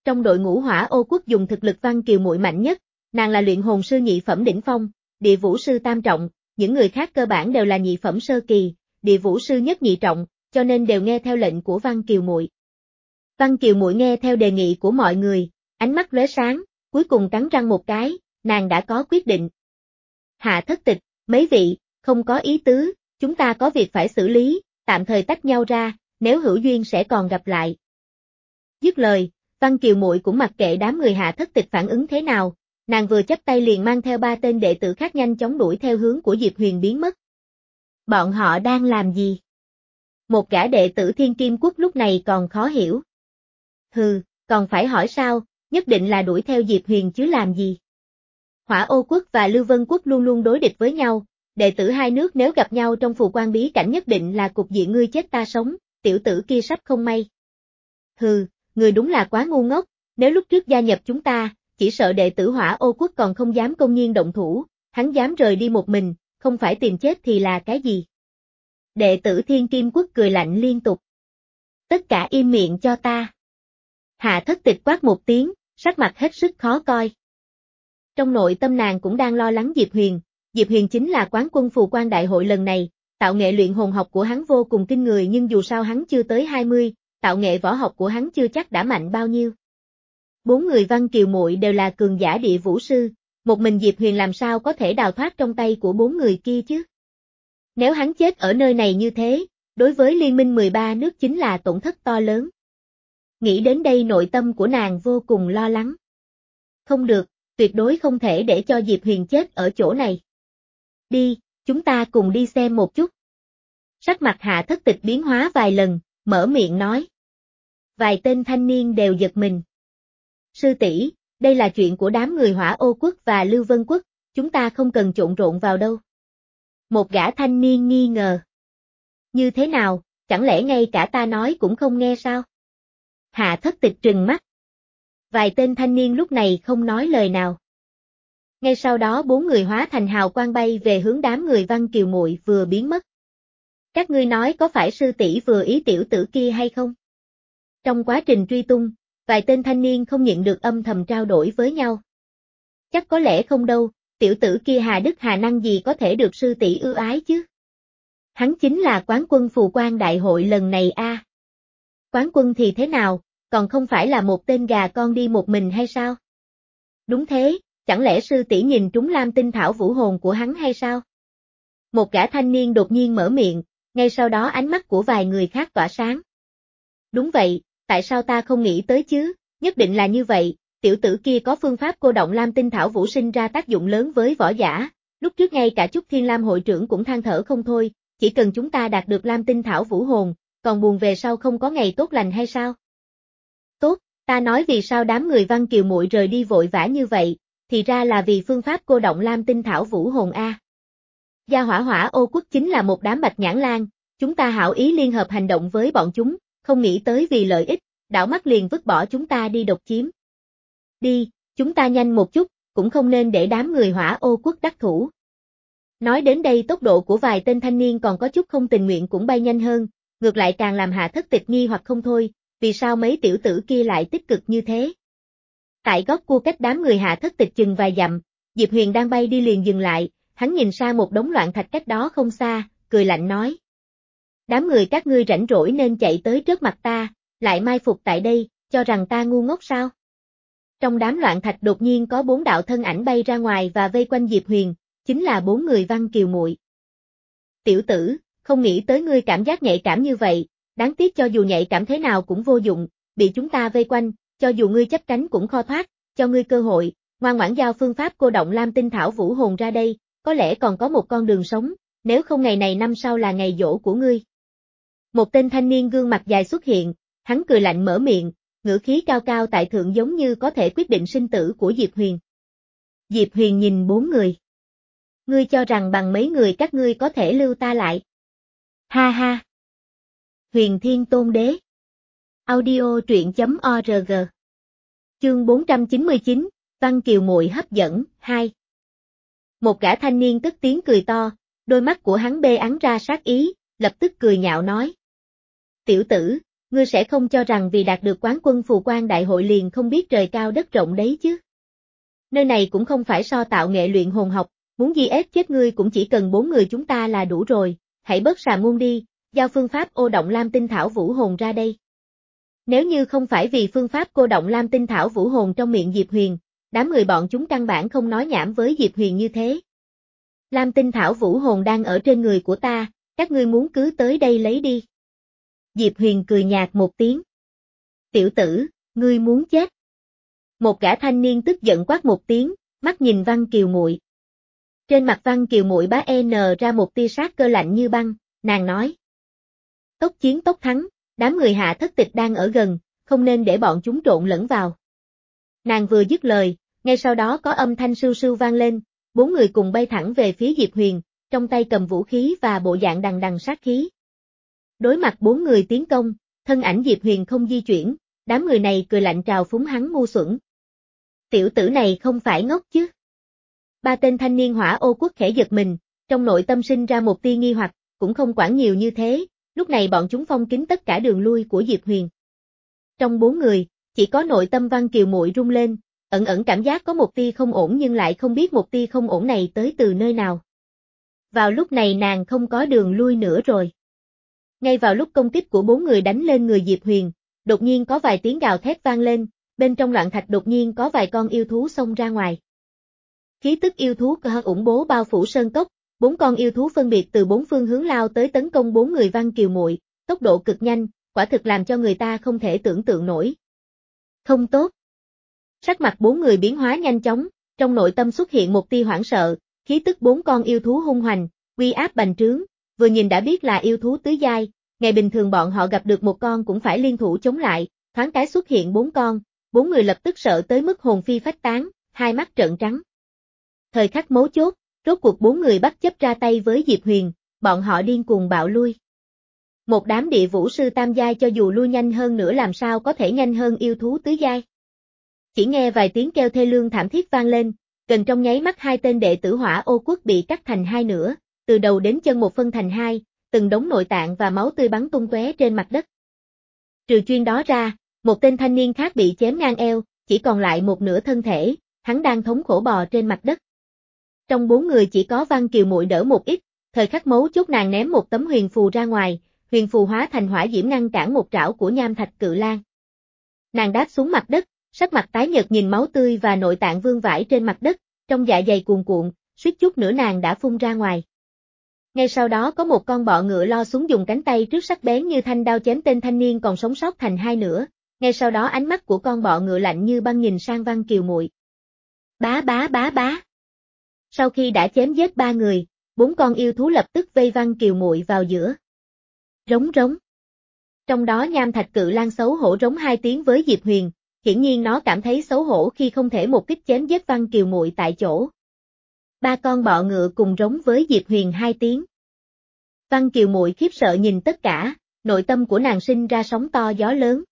Trong đội ngũ Hỏa Ô Quốc dùng thực lực Văn Kiều muội mạnh nhất, nàng là luyện hồn sư nhị phẩm đỉnh phong, địa vũ sư tam trọng, những người khác cơ bản đều là nhị phẩm sơ kỳ, địa vũ sư nhất nhị trọng, cho nên đều nghe theo lệnh của Văn Kiều muội. Văn Kiều muội nghe theo đề nghị của mọi người, ánh mắt lóe sáng, cuối cùng cắn răng một cái, nàng đã có quyết định. Hạ thất tịch, mấy vị, không có ý tứ, chúng ta có việc phải xử lý, tạm thời tách nhau ra, nếu hữu duyên sẽ còn gặp lại. Dứt lời, Văn Kiều muội cũng mặc kệ đám người Hạ thất tịch phản ứng thế nào, nàng vừa chắp tay liền mang theo ba tên đệ tử khác nhanh chóng đuổi theo hướng của Diệp Huyền biến mất. Bọn họ đang làm gì? Một gã đệ tử Thiên Kim Quốc lúc này còn khó hiểu. Hừ, còn phải hỏi sao, nhất định là đuổi theo Diệp Huyền chứ làm gì. Hỏa Ô Quốc và Lưu Vân Quốc luôn luôn đối địch với nhau, đệ tử hai nước nếu gặp nhau trong phù quan bí cảnh nhất định là cục diện ngươi chết ta sống, tiểu tử kia sắp không may. Hừ, người đúng là quá ngu ngốc, nếu lúc trước gia nhập chúng ta, chỉ sợ đệ tử Hỏa Ô Quốc còn không dám công nhiên động thủ, hắn dám rời đi một mình, không phải tìm chết thì là cái gì. Đệ tử Thiên Kim Quốc cười lạnh liên tục. Tất cả im miệng cho ta. Hạ thất tịch quát một tiếng, sắc mặt hết sức khó coi. Trong nội tâm nàng cũng đang lo lắng Diệp Huyền, Diệp Huyền chính là quán quân phù quan đại hội lần này, tạo nghệ luyện hồn học của hắn vô cùng kinh người nhưng dù sao hắn chưa tới hai mươi, tạo nghệ võ học của hắn chưa chắc đã mạnh bao nhiêu. Bốn người Văn Kiều muội đều là cường giả địa vũ sư, một mình Diệp Huyền làm sao có thể đào thoát trong tay của bốn người kia chứ? Nếu hắn chết ở nơi này như thế, đối với liên minh mười ba nước chính là tổn thất to lớn. Nghĩ đến đây nội tâm của nàng vô cùng lo lắng. Không được, tuyệt đối không thể để cho Diệp Huyền chết ở chỗ này. Đi, chúng ta cùng đi xem một chút. Sắc mặt Hạ thất tịch biến hóa vài lần, mở miệng nói. Vài tên thanh niên đều giật mình. Sư tỷ, đây là chuyện của đám người Hỏa Ô Quốc và Lưu Vân Quốc, chúng ta không cần trộn rộn vào đâu. Một gã thanh niên nghi ngờ. Như thế nào, chẳng lẽ ngay cả ta nói cũng không nghe sao? Hạ thất tịch trừng mắt. Vài tên thanh niên lúc này không nói lời nào. Ngay sau đó bốn người hóa thành hào quang bay về hướng đám người Văn Kiều muội vừa biến mất. Các ngươi nói có phải sư tỷ vừa ý tiểu tử kia hay không? Trong quá trình truy tung, vài tên thanh niên không nhịn được âm thầm trao đổi với nhau. Chắc có lẽ không đâu, tiểu tử kia hà đức hà năng gì có thể được sư tỷ ưu ái chứ? Hắn chính là quán quân phù quan đại hội lần này a. À. Quán quân thì thế nào, còn không phải là một tên gà con đi một mình hay sao? Đúng thế, chẳng lẽ sư tỷ nhìn trúng Lam Tinh Thảo vũ hồn của hắn hay sao? Một gã thanh niên đột nhiên mở miệng, ngay sau đó ánh mắt của vài người khác tỏa sáng. Đúng vậy, tại sao ta không nghĩ tới chứ, nhất định là như vậy, tiểu tử kia có phương pháp cô động Lam Tinh Thảo vũ sinh ra tác dụng lớn với võ giả, lúc trước ngay cả Trúc Thiên Lam hội trưởng cũng than thở không thôi, chỉ cần chúng ta đạt được Lam Tinh Thảo vũ hồn, còn buồn về sau không có ngày tốt lành hay sao? Tốt, ta nói vì sao đám người Văn Kiều muội rời đi vội vã như vậy, thì ra là vì phương pháp cô động Lam Tinh Thảo vũ hồn a. Gia Hỏa Hỏa Ô Quốc chính là một đám bạch nhãn lang, chúng ta hảo ý liên hợp hành động với bọn chúng, không nghĩ tới vì lợi ích, đảo mắt liền vứt bỏ chúng ta đi độc chiếm. Đi, chúng ta nhanh một chút, cũng không nên để đám người Hỏa Ô Quốc đắc thủ. Nói đến đây tốc độ của vài tên thanh niên còn có chút không tình nguyện cũng bay nhanh hơn, ngược lại càng làm Hạ thất tịch nghi hoặc không thôi, vì sao mấy tiểu tử kia lại tích cực như thế. Tại góc cua cách đám người Hạ thất tịch chừng vài dặm, Diệp Huyền đang bay đi liền dừng lại, hắn nhìn sang một đống loạn thạch cách đó không xa, cười lạnh nói. Đám người các ngươi rảnh rỗi nên chạy tới trước mặt ta, lại mai phục tại đây, cho rằng ta ngu ngốc sao? Trong đám loạn thạch đột nhiên có bốn đạo thân ảnh bay ra ngoài và vây quanh Diệp Huyền, chính là bốn người Văn Kiều muội. Tiểu tử, không nghĩ tới ngươi cảm giác nhạy cảm như vậy, đáng tiếc cho dù nhạy cảm thế nào cũng vô dụng, bị chúng ta vây quanh, cho dù ngươi chấp cánh cũng khó thoát, cho ngươi cơ hội, ngoan ngoãn giao phương pháp cô động Lam Tinh Thảo vũ hồn ra đây, có lẽ còn có một con đường sống, nếu không ngày này năm sau là ngày giỗ của ngươi. Một tên thanh niên gương mặt dài xuất hiện, hắn cười lạnh mở miệng, ngữ khí cao cao tại thượng giống như có thể quyết định sinh tử của Diệp Huyền. Diệp Huyền nhìn bốn người. Ngươi cho rằng bằng mấy người các ngươi có thể lưu ta lại. Ha ha. Huyền Thiên Tôn Đế. Audio truyện chấm org. Chương bốn trăm chín mươi chín, Văn Kiều muội hấp dẫn, hai. Một gã thanh niên cất tiếng cười to, đôi mắt của hắn bê ắng ra sát ý, lập tức cười nhạo nói. Tiểu tử, ngươi sẽ không cho rằng vì đạt được quán quân phù quan đại hội liền không biết trời cao đất rộng đấy chứ. Nơi này cũng không phải so tạo nghệ luyện hồn học, muốn di ép chết ngươi cũng chỉ cần bốn người chúng ta là đủ rồi, hãy bớt xà ngôn đi, giao phương pháp ô động lam tinh thảo vũ hồn ra đây. Nếu như không phải vì phương pháp cô động lam tinh thảo vũ hồn trong miệng Diệp Huyền, đám người bọn chúng căn bản không nói nhảm với Diệp Huyền như thế. Lam tinh thảo vũ hồn đang ở trên người của ta, các ngươi muốn cứ tới đây lấy đi. Diệp Huyền cười nhạt một tiếng. Tiểu tử, ngươi muốn chết. Một gã thanh niên tức giận quát một tiếng, mắt nhìn Văn Kiều Muội. Trên mặt Văn Kiều Muội bá en ra một tia sát cơ lạnh như băng, nàng nói. Tốc chiến tốc thắng, đám người Hạ Thất Tịch đang ở gần, không nên để bọn chúng trộn lẫn vào. Nàng vừa dứt lời, ngay sau đó có âm thanh sưu sưu vang lên, bốn người cùng bay thẳng về phía Diệp Huyền, trong tay cầm vũ khí và bộ dạng đằng đằng sát khí. Đối mặt bốn người tiến công, thân ảnh Diệp Huyền không di chuyển, đám người này cười lạnh trào phúng hắn ngu xuẩn. Tiểu tử này không phải ngốc chứ. Ba tên thanh niên Hỏa Ô Quốc khẽ giật mình, trong nội tâm sinh ra một tia nghi hoặc, cũng không quản nhiều như thế, lúc này bọn chúng phong kín tất cả đường lui của Diệp Huyền. Trong bốn người, chỉ có nội tâm Văn Kiều Muội rung lên, ẩn ẩn cảm giác có một tia không ổn nhưng lại không biết một tia không ổn này tới từ nơi nào. Vào lúc này nàng không có đường lui nữa rồi. Ngay vào lúc công kích của bốn người đánh lên người Diệp Huyền, đột nhiên có vài tiếng gào thét vang lên, bên trong loạn thạch đột nhiên có vài con yêu thú xông ra ngoài. Khí tức yêu thú cơ ủng bố bao phủ sơn cốc, bốn con yêu thú phân biệt từ bốn phương hướng lao tới tấn công bốn người Văn Kiều Muội, tốc độ cực nhanh, quả thực làm cho người ta không thể tưởng tượng nổi. Không tốt. Sắc mặt bốn người biến hóa nhanh chóng, trong nội tâm xuất hiện một tia hoảng sợ, khí tức bốn con yêu thú hung hoành, uy áp bành trướng, vừa nhìn đã biết là yêu thú tứ giai, ngày bình thường bọn họ gặp được một con cũng phải liên thủ chống lại, thoáng cái xuất hiện bốn con, bốn người lập tức sợ tới mức hồn phi phách tán, hai mắt trợn trắng. Thời khắc mấu chốt, rốt cuộc bốn người bắt chấp ra tay với Diệp Huyền, bọn họ điên cuồng bạo lui. Một đám địa vũ sư tam giai cho dù lui nhanh hơn nữa làm sao có thể nhanh hơn yêu thú tứ giai. Chỉ nghe vài tiếng kêu thê lương thảm thiết vang lên, gần trong nháy mắt hai tên đệ tử Hỏa Ô Quốc bị cắt thành hai nửa, từ đầu đến chân một phân thành hai, từng đống nội tạng và máu tươi bắn tung tóe trên mặt đất. Trừ chuyên đó ra, một tên thanh niên khác bị chém ngang eo, chỉ còn lại một nửa thân thể, hắn đang thống khổ bò trên mặt đất. Trong bốn người chỉ có Văn Kiều Muội đỡ một ít, thời khắc mấu chốt nàng ném một tấm huyền phù ra ngoài, huyền phù hóa thành hỏa diễm ngăn cản một trảo của Nham Thạch Cự Lang. Nàng đáp xuống mặt đất, sắc mặt tái nhợt nhìn máu tươi và nội tạng vương vãi trên mặt đất, trong dạ dày cuồn cuộn, suýt chút nữa nàng đã phun ra ngoài. Ngay sau đó có một con bọ ngựa lo xuống dùng cánh tay trước sắc bén như thanh đao chém tên thanh niên còn sống sót thành hai nửa, ngay sau đó ánh mắt của con bọ ngựa lạnh như băng nhìn sang Văn Kiều Muội. Bá bá bá bá. Sau khi đã chém giết ba người, bốn con yêu thú lập tức vây Văn Kiều Muội vào giữa. Rống rống. Trong đó Nham Thạch Cự Lang xấu hổ rống hai tiếng với Diệp Huyền, hiển nhiên nó cảm thấy xấu hổ khi không thể một kích chém giết Văn Kiều Muội tại chỗ. Ba con bọ ngựa cùng rống với Diệp Huyền hai tiếng. Văn Kiều Muội khiếp sợ nhìn tất cả, nội tâm của nàng sinh ra sóng to gió lớn.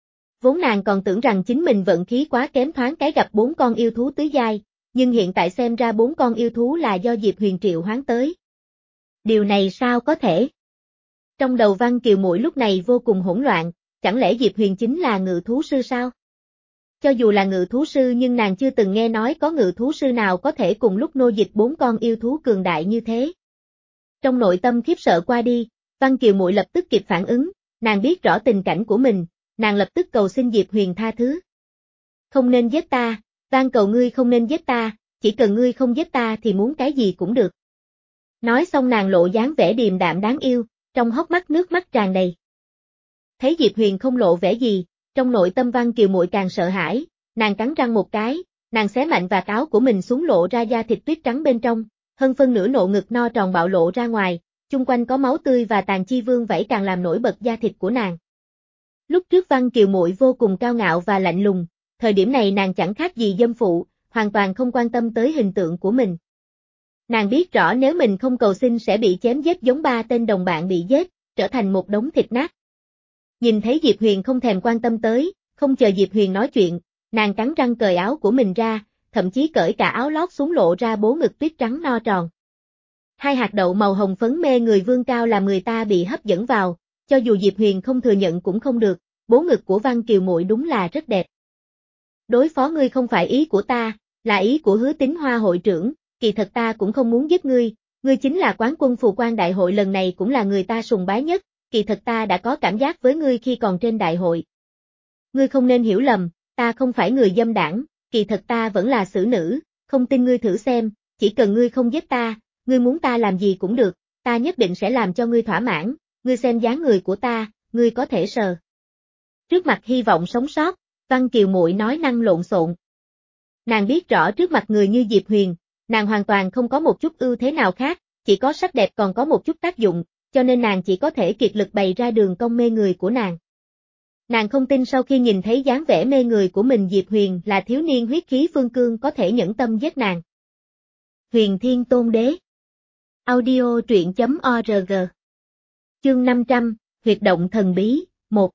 Vốn nàng còn tưởng rằng chính mình vận khí quá kém thoáng cái gặp bốn con yêu thú tứ giai, nhưng hiện tại xem ra bốn con yêu thú là do Diệp Huyền triệu hoán tới. Điều này sao có thể? Trong đầu Văn Kiều Muội lúc này vô cùng hỗn loạn, chẳng lẽ Diệp Huyền chính là ngự thú sư sao? Cho dù là ngự thú sư nhưng nàng chưa từng nghe nói có ngự thú sư nào có thể cùng lúc nô dịch bốn con yêu thú cường đại như thế. Trong nội tâm khiếp sợ qua đi, Văn Kiều Muội lập tức kịp phản ứng, nàng biết rõ tình cảnh của mình, nàng lập tức cầu xin Diệp Huyền tha thứ. Không nên giết ta, van cầu ngươi không nên giết ta, chỉ cần ngươi không giết ta thì muốn cái gì cũng được. Nói xong nàng lộ dáng vẻ điềm đạm đáng yêu, trong hốc mắt nước mắt tràn đầy. Thấy Diệp Huyền không lộ vẻ gì, trong nội tâm Văn Kiều Muội càng sợ hãi, nàng cắn răng một cái, nàng xé mạnh vạt áo của mình xuống lộ ra da thịt tuyết trắng bên trong, hơn phân nửa nộ ngực no tròn bạo lộ ra ngoài, chung quanh có máu tươi và tàn chi vương vẫy càng làm nổi bật da thịt của nàng. Lúc trước Văn Kiều Muội vô cùng cao ngạo và lạnh lùng, thời điểm này nàng chẳng khác gì dâm phụ, hoàn toàn không quan tâm tới hình tượng của mình. Nàng biết rõ nếu mình không cầu xin sẽ bị chém giết giống ba tên đồng bạn bị giết, trở thành một đống thịt nát. Nhìn thấy Diệp Huyền không thèm quan tâm tới, không chờ Diệp Huyền nói chuyện, nàng cắn răng cởi áo của mình ra, thậm chí cởi cả áo lót xuống lộ ra bố ngực tuyết trắng no tròn. Hai hạt đậu màu hồng phấn mê người vươn cao làm người ta bị hấp dẫn vào, cho dù Diệp Huyền không thừa nhận cũng không được, bố ngực của Văn Kiều muội đúng là rất đẹp. Đối phó ngươi không phải ý của ta, là ý của Hứa Tín Hoa hội trưởng, kỳ thật ta cũng không muốn giết ngươi, ngươi chính là quán quân phù quan đại hội lần này cũng là người ta sùng bái nhất, kỳ thật ta đã có cảm giác với ngươi khi còn trên đại hội. Ngươi không nên hiểu lầm, ta không phải người dâm đảng, kỳ thật ta vẫn là xử nữ, không tin ngươi thử xem, chỉ cần ngươi không giết ta, ngươi muốn ta làm gì cũng được, ta nhất định sẽ làm cho ngươi thỏa mãn, ngươi xem dáng người của ta, ngươi có thể sờ. Trước mặt hy vọng sống sót, Văn Kiều muội nói năng lộn xộn. Nàng biết rõ trước mặt người như Diệp Huyền, nàng hoàn toàn không có một chút ưu thế nào khác, chỉ có sắc đẹp còn có một chút tác dụng, cho nên nàng chỉ có thể kiệt lực bày ra đường cong mê người của nàng. Nàng không tin sau khi nhìn thấy dáng vẻ mê người của mình Diệp Huyền là thiếu niên huyết khí phương cương có thể nhẫn tâm giết nàng. Huyền Thiên Tôn Đế Audio truyện chấm org Chương năm trăm, Huyệt động thần bí, một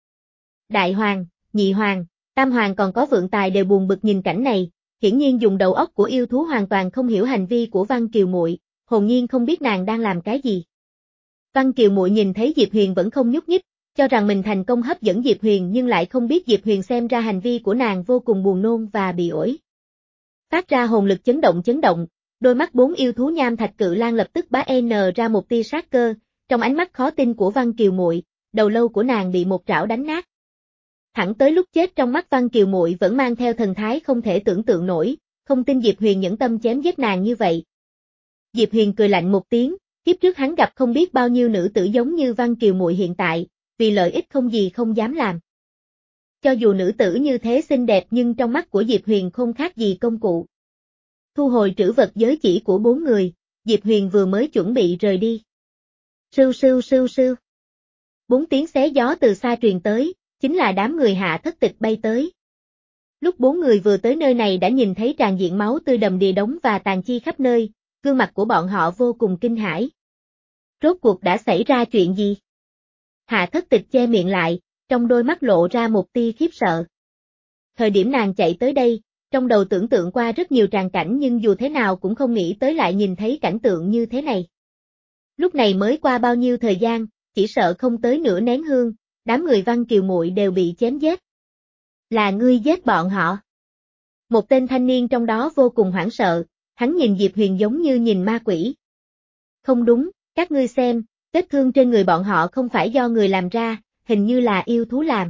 Đại Hoàng, Nhị Hoàng, Tam Hoàng còn có Vượng Tài đều buồn bực nhìn cảnh này, hiển nhiên dùng đầu óc của yêu thú hoàn toàn không hiểu hành vi của Văn Kiều muội, hồn nhiên không biết nàng đang làm cái gì. Văn Kiều muội nhìn thấy Diệp Huyền vẫn không nhúc nhích, cho rằng mình thành công hấp dẫn Diệp Huyền nhưng lại không biết Diệp Huyền xem ra hành vi của nàng vô cùng buồn nôn và bị ổi. Phát ra hồn lực chấn động chấn động, đôi mắt bốn yêu thú nham thạch cự lang lập tức bá n ra một tia sát cơ, trong ánh mắt khó tin của Văn Kiều muội, đầu lâu của nàng bị một trảo đánh nát. Thẳng tới lúc chết trong mắt Văn Kiều muội vẫn mang theo thần thái không thể tưởng tượng nổi, không tin Diệp Huyền nhẫn tâm chém giết nàng như vậy. Diệp Huyền cười lạnh một tiếng, kiếp trước hắn gặp không biết bao nhiêu nữ tử giống như Văn Kiều muội hiện tại, vì lợi ích không gì không dám làm. Cho dù nữ tử như thế xinh đẹp nhưng trong mắt của Diệp Huyền không khác gì công cụ. Thu hồi trữ vật giới chỉ của bốn người, Diệp Huyền vừa mới chuẩn bị rời đi. Sưu sưu sưu sưu. Bốn tiếng xé gió từ xa truyền tới, chính là đám người Hạ Thất Tịch bay tới. Lúc bốn người vừa tới nơi này đã nhìn thấy tràn diện máu tươi đầm đìa đống và tàn chi khắp nơi, gương mặt của bọn họ vô cùng kinh hãi. Rốt cuộc đã xảy ra chuyện gì? Hạ Thất Tịch che miệng lại, trong đôi mắt lộ ra một tia khiếp sợ. Thời điểm nàng chạy tới đây, trong đầu tưởng tượng qua rất nhiều tràng cảnh nhưng dù thế nào cũng không nghĩ tới lại nhìn thấy cảnh tượng như thế này. Lúc này mới qua bao nhiêu thời gian, chỉ sợ không tới nửa nén hương, đám người Văn Kiều muội đều bị chém giết. Là ngươi giết bọn họ. Một tên thanh niên trong đó vô cùng hoảng sợ, hắn nhìn Diệp Huyền giống như nhìn ma quỷ. Không đúng, các ngươi xem, vết thương trên người bọn họ không phải do người làm ra, hình như là yêu thú làm.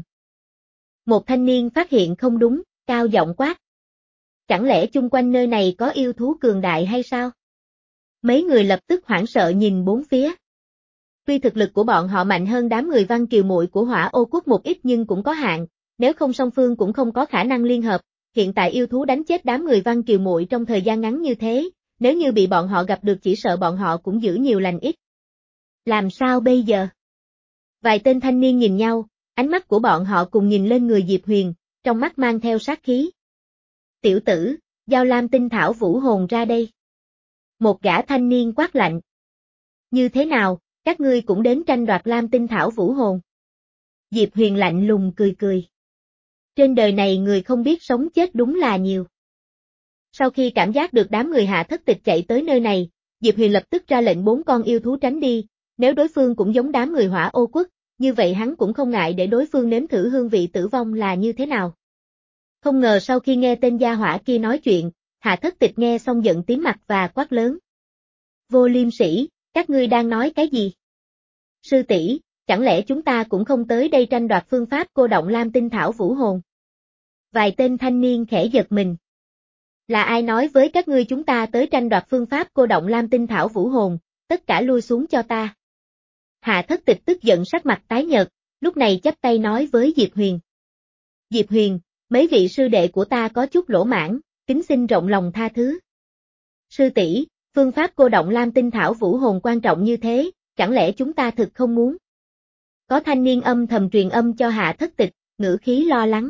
Một thanh niên phát hiện không đúng, cao giọng quát. Chẳng lẽ chung quanh nơi này có yêu thú cường đại hay sao? Mấy người lập tức hoảng sợ nhìn bốn phía. Tuy thực lực của bọn họ mạnh hơn đám người Văn Kiều muội của Hỏa Ô Quốc một ít nhưng cũng có hạn, nếu không song phương cũng không có khả năng liên hợp, hiện tại yêu thú đánh chết đám người Văn Kiều muội trong thời gian ngắn như thế, nếu như bị bọn họ gặp được chỉ sợ bọn họ cũng giữ nhiều lành ít. Làm sao bây giờ? Vài tên thanh niên nhìn nhau, ánh mắt của bọn họ cùng nhìn lên người Diệp Huyền, trong mắt mang theo sát khí. Tiểu tử, giao lam tinh thảo vũ hồn ra đây. Một gã thanh niên quát lạnh. Như thế nào, các ngươi cũng đến tranh đoạt lam tinh thảo vũ hồn. Diệp Huyền lạnh lùng cười cười. Trên đời này người không biết sống chết đúng là nhiều. Sau khi cảm giác được đám người Hạ Thất Tịch chạy tới nơi này, Diệp Huyền lập tức ra lệnh bốn con yêu thú tránh đi, nếu đối phương cũng giống đám người Hỏa Ô Quốc, như vậy hắn cũng không ngại để đối phương nếm thử hương vị tử vong là như thế nào. Không ngờ sau khi nghe tên gia hỏa kia nói chuyện, Hạ Thất Tịch nghe xong giận tím mặt và quát lớn. Vô liêm sĩ, các ngươi đang nói cái gì? Sư tỷ, chẳng lẽ chúng ta cũng không tới đây tranh đoạt phương pháp cô động lam tinh thảo vũ hồn? Vài tên thanh niên khẽ giật mình. Là ai nói với các ngươi chúng ta tới tranh đoạt phương pháp cô động lam tinh thảo vũ hồn, tất cả lui xuống cho ta. Hạ Thất Tịch tức giận sắc mặt tái nhợt, lúc này chắp tay nói với Diệp Huyền. Diệp Huyền, mấy vị sư đệ của ta có chút lỗ mãn, kính xin rộng lòng tha thứ. Sư tỷ, phương pháp cô động lam tinh thảo vũ hồn quan trọng như thế, chẳng lẽ chúng ta thực không muốn? Có thanh niên âm thầm truyền âm cho Hạ Thất Tịch, ngữ khí lo lắng.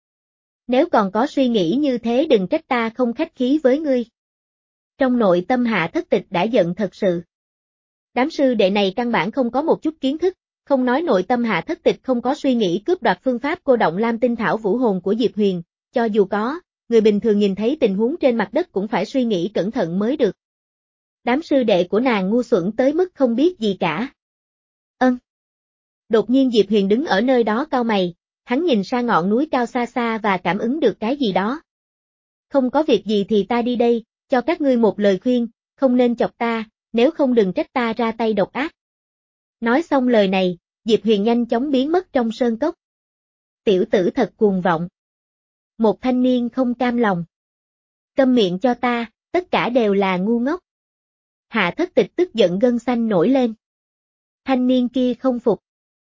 Nếu còn có suy nghĩ như thế đừng trách ta không khách khí với ngươi. Trong nội tâm Hạ Thất Tịch đã giận thật sự. Đám sư đệ này căn bản không có một chút kiến thức, không nói nội tâm Hạ Thất Tịch không có suy nghĩ cướp đoạt phương pháp cô động lam tinh thảo vũ hồn của Diệp Huyền, cho dù có, người bình thường nhìn thấy tình huống trên mặt đất cũng phải suy nghĩ cẩn thận mới được. Đám sư đệ của nàng ngu xuẩn tới mức không biết gì cả. Ân. Đột nhiên Diệp Huyền đứng ở nơi đó cau mày, hắn nhìn sang ngọn núi cao xa xa và cảm ứng được cái gì đó. Không có việc gì thì ta đi đây, cho các ngươi một lời khuyên, không nên chọc ta, nếu không đừng trách ta ra tay độc ác. Nói xong lời này, Diệp Huyền nhanh chóng biến mất trong sơn cốc. Tiểu tử thật cuồng vọng. Một thanh niên không cam lòng. Câm miệng cho ta, tất cả đều là ngu ngốc. Hạ Thất Tịch tức giận gân xanh nổi lên. Thanh niên kia không phục.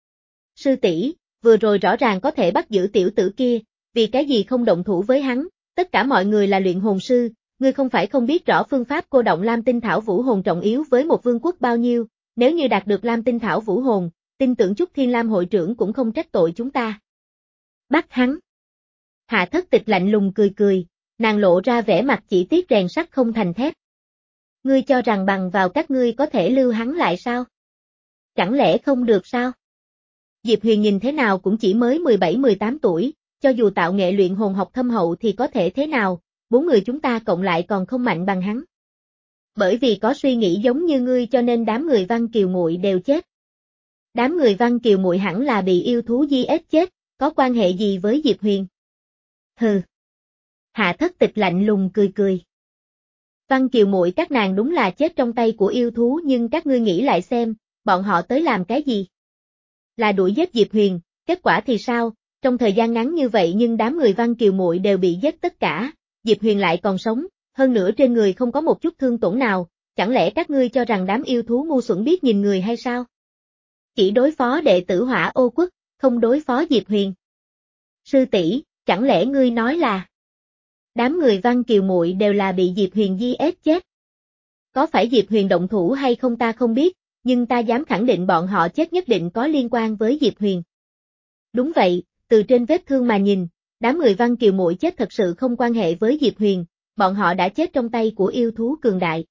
Sư tỷ, vừa rồi rõ ràng có thể bắt giữ tiểu tử kia, vì cái gì không động thủ với hắn, tất cả mọi người là luyện hồn sư, ngươi không phải không biết rõ phương pháp cô động Lam Tinh Thảo Vũ Hồn trọng yếu với một vương quốc bao nhiêu, nếu như đạt được Lam Tinh Thảo Vũ Hồn, tin tưởng chút Thiên Lam hội trưởng cũng không trách tội chúng ta. Bắt hắn. Hạ Thất Tịch lạnh lùng cười cười, nàng lộ ra vẻ mặt chỉ tiếc rèn sắt không thành thép. Ngươi cho rằng bằng vào các ngươi có thể lưu hắn lại sao? Chẳng lẽ không được sao? Diệp Huyền nhìn thế nào cũng chỉ mới mười bảy mười tám tuổi, cho dù tạo nghệ luyện hồn học thâm hậu thì có thể thế nào, bốn người chúng ta cộng lại còn không mạnh bằng hắn. Bởi vì có suy nghĩ giống như ngươi cho nên đám người Văn Kiều Muội đều chết. Đám người Văn Kiều Muội hẳn là bị yêu thú di ết chết, có quan hệ gì với Diệp Huyền? Hừ. Hạ Thất Tịch lạnh lùng cười cười. Văn Kiều Muội các nàng đúng là chết trong tay của yêu thú nhưng các ngươi nghĩ lại xem, bọn họ tới làm cái gì? Là đuổi giết Diệp Huyền, kết quả thì sao? Trong thời gian ngắn như vậy nhưng đám người Văn Kiều Muội đều bị giết tất cả, Diệp Huyền lại còn sống, hơn nữa trên người không có một chút thương tổn nào, chẳng lẽ các ngươi cho rằng đám yêu thú ngu xuẩn biết nhìn người hay sao? Chỉ đối phó đệ tử Hỏa Ô Quốc, không đối phó Diệp Huyền. Sư tỷ, chẳng lẽ ngươi nói là đám người Văn Kiều Muội đều là bị Diệp Huyền di ết chết? Có phải Diệp Huyền động thủ hay không ta không biết, nhưng ta dám khẳng định bọn họ chết nhất định có liên quan với Diệp Huyền. Đúng vậy, từ trên vết thương mà nhìn, đám người Văn Kiều Muội chết thật sự không quan hệ với Diệp Huyền, bọn họ đã chết trong tay của yêu thú cường đại.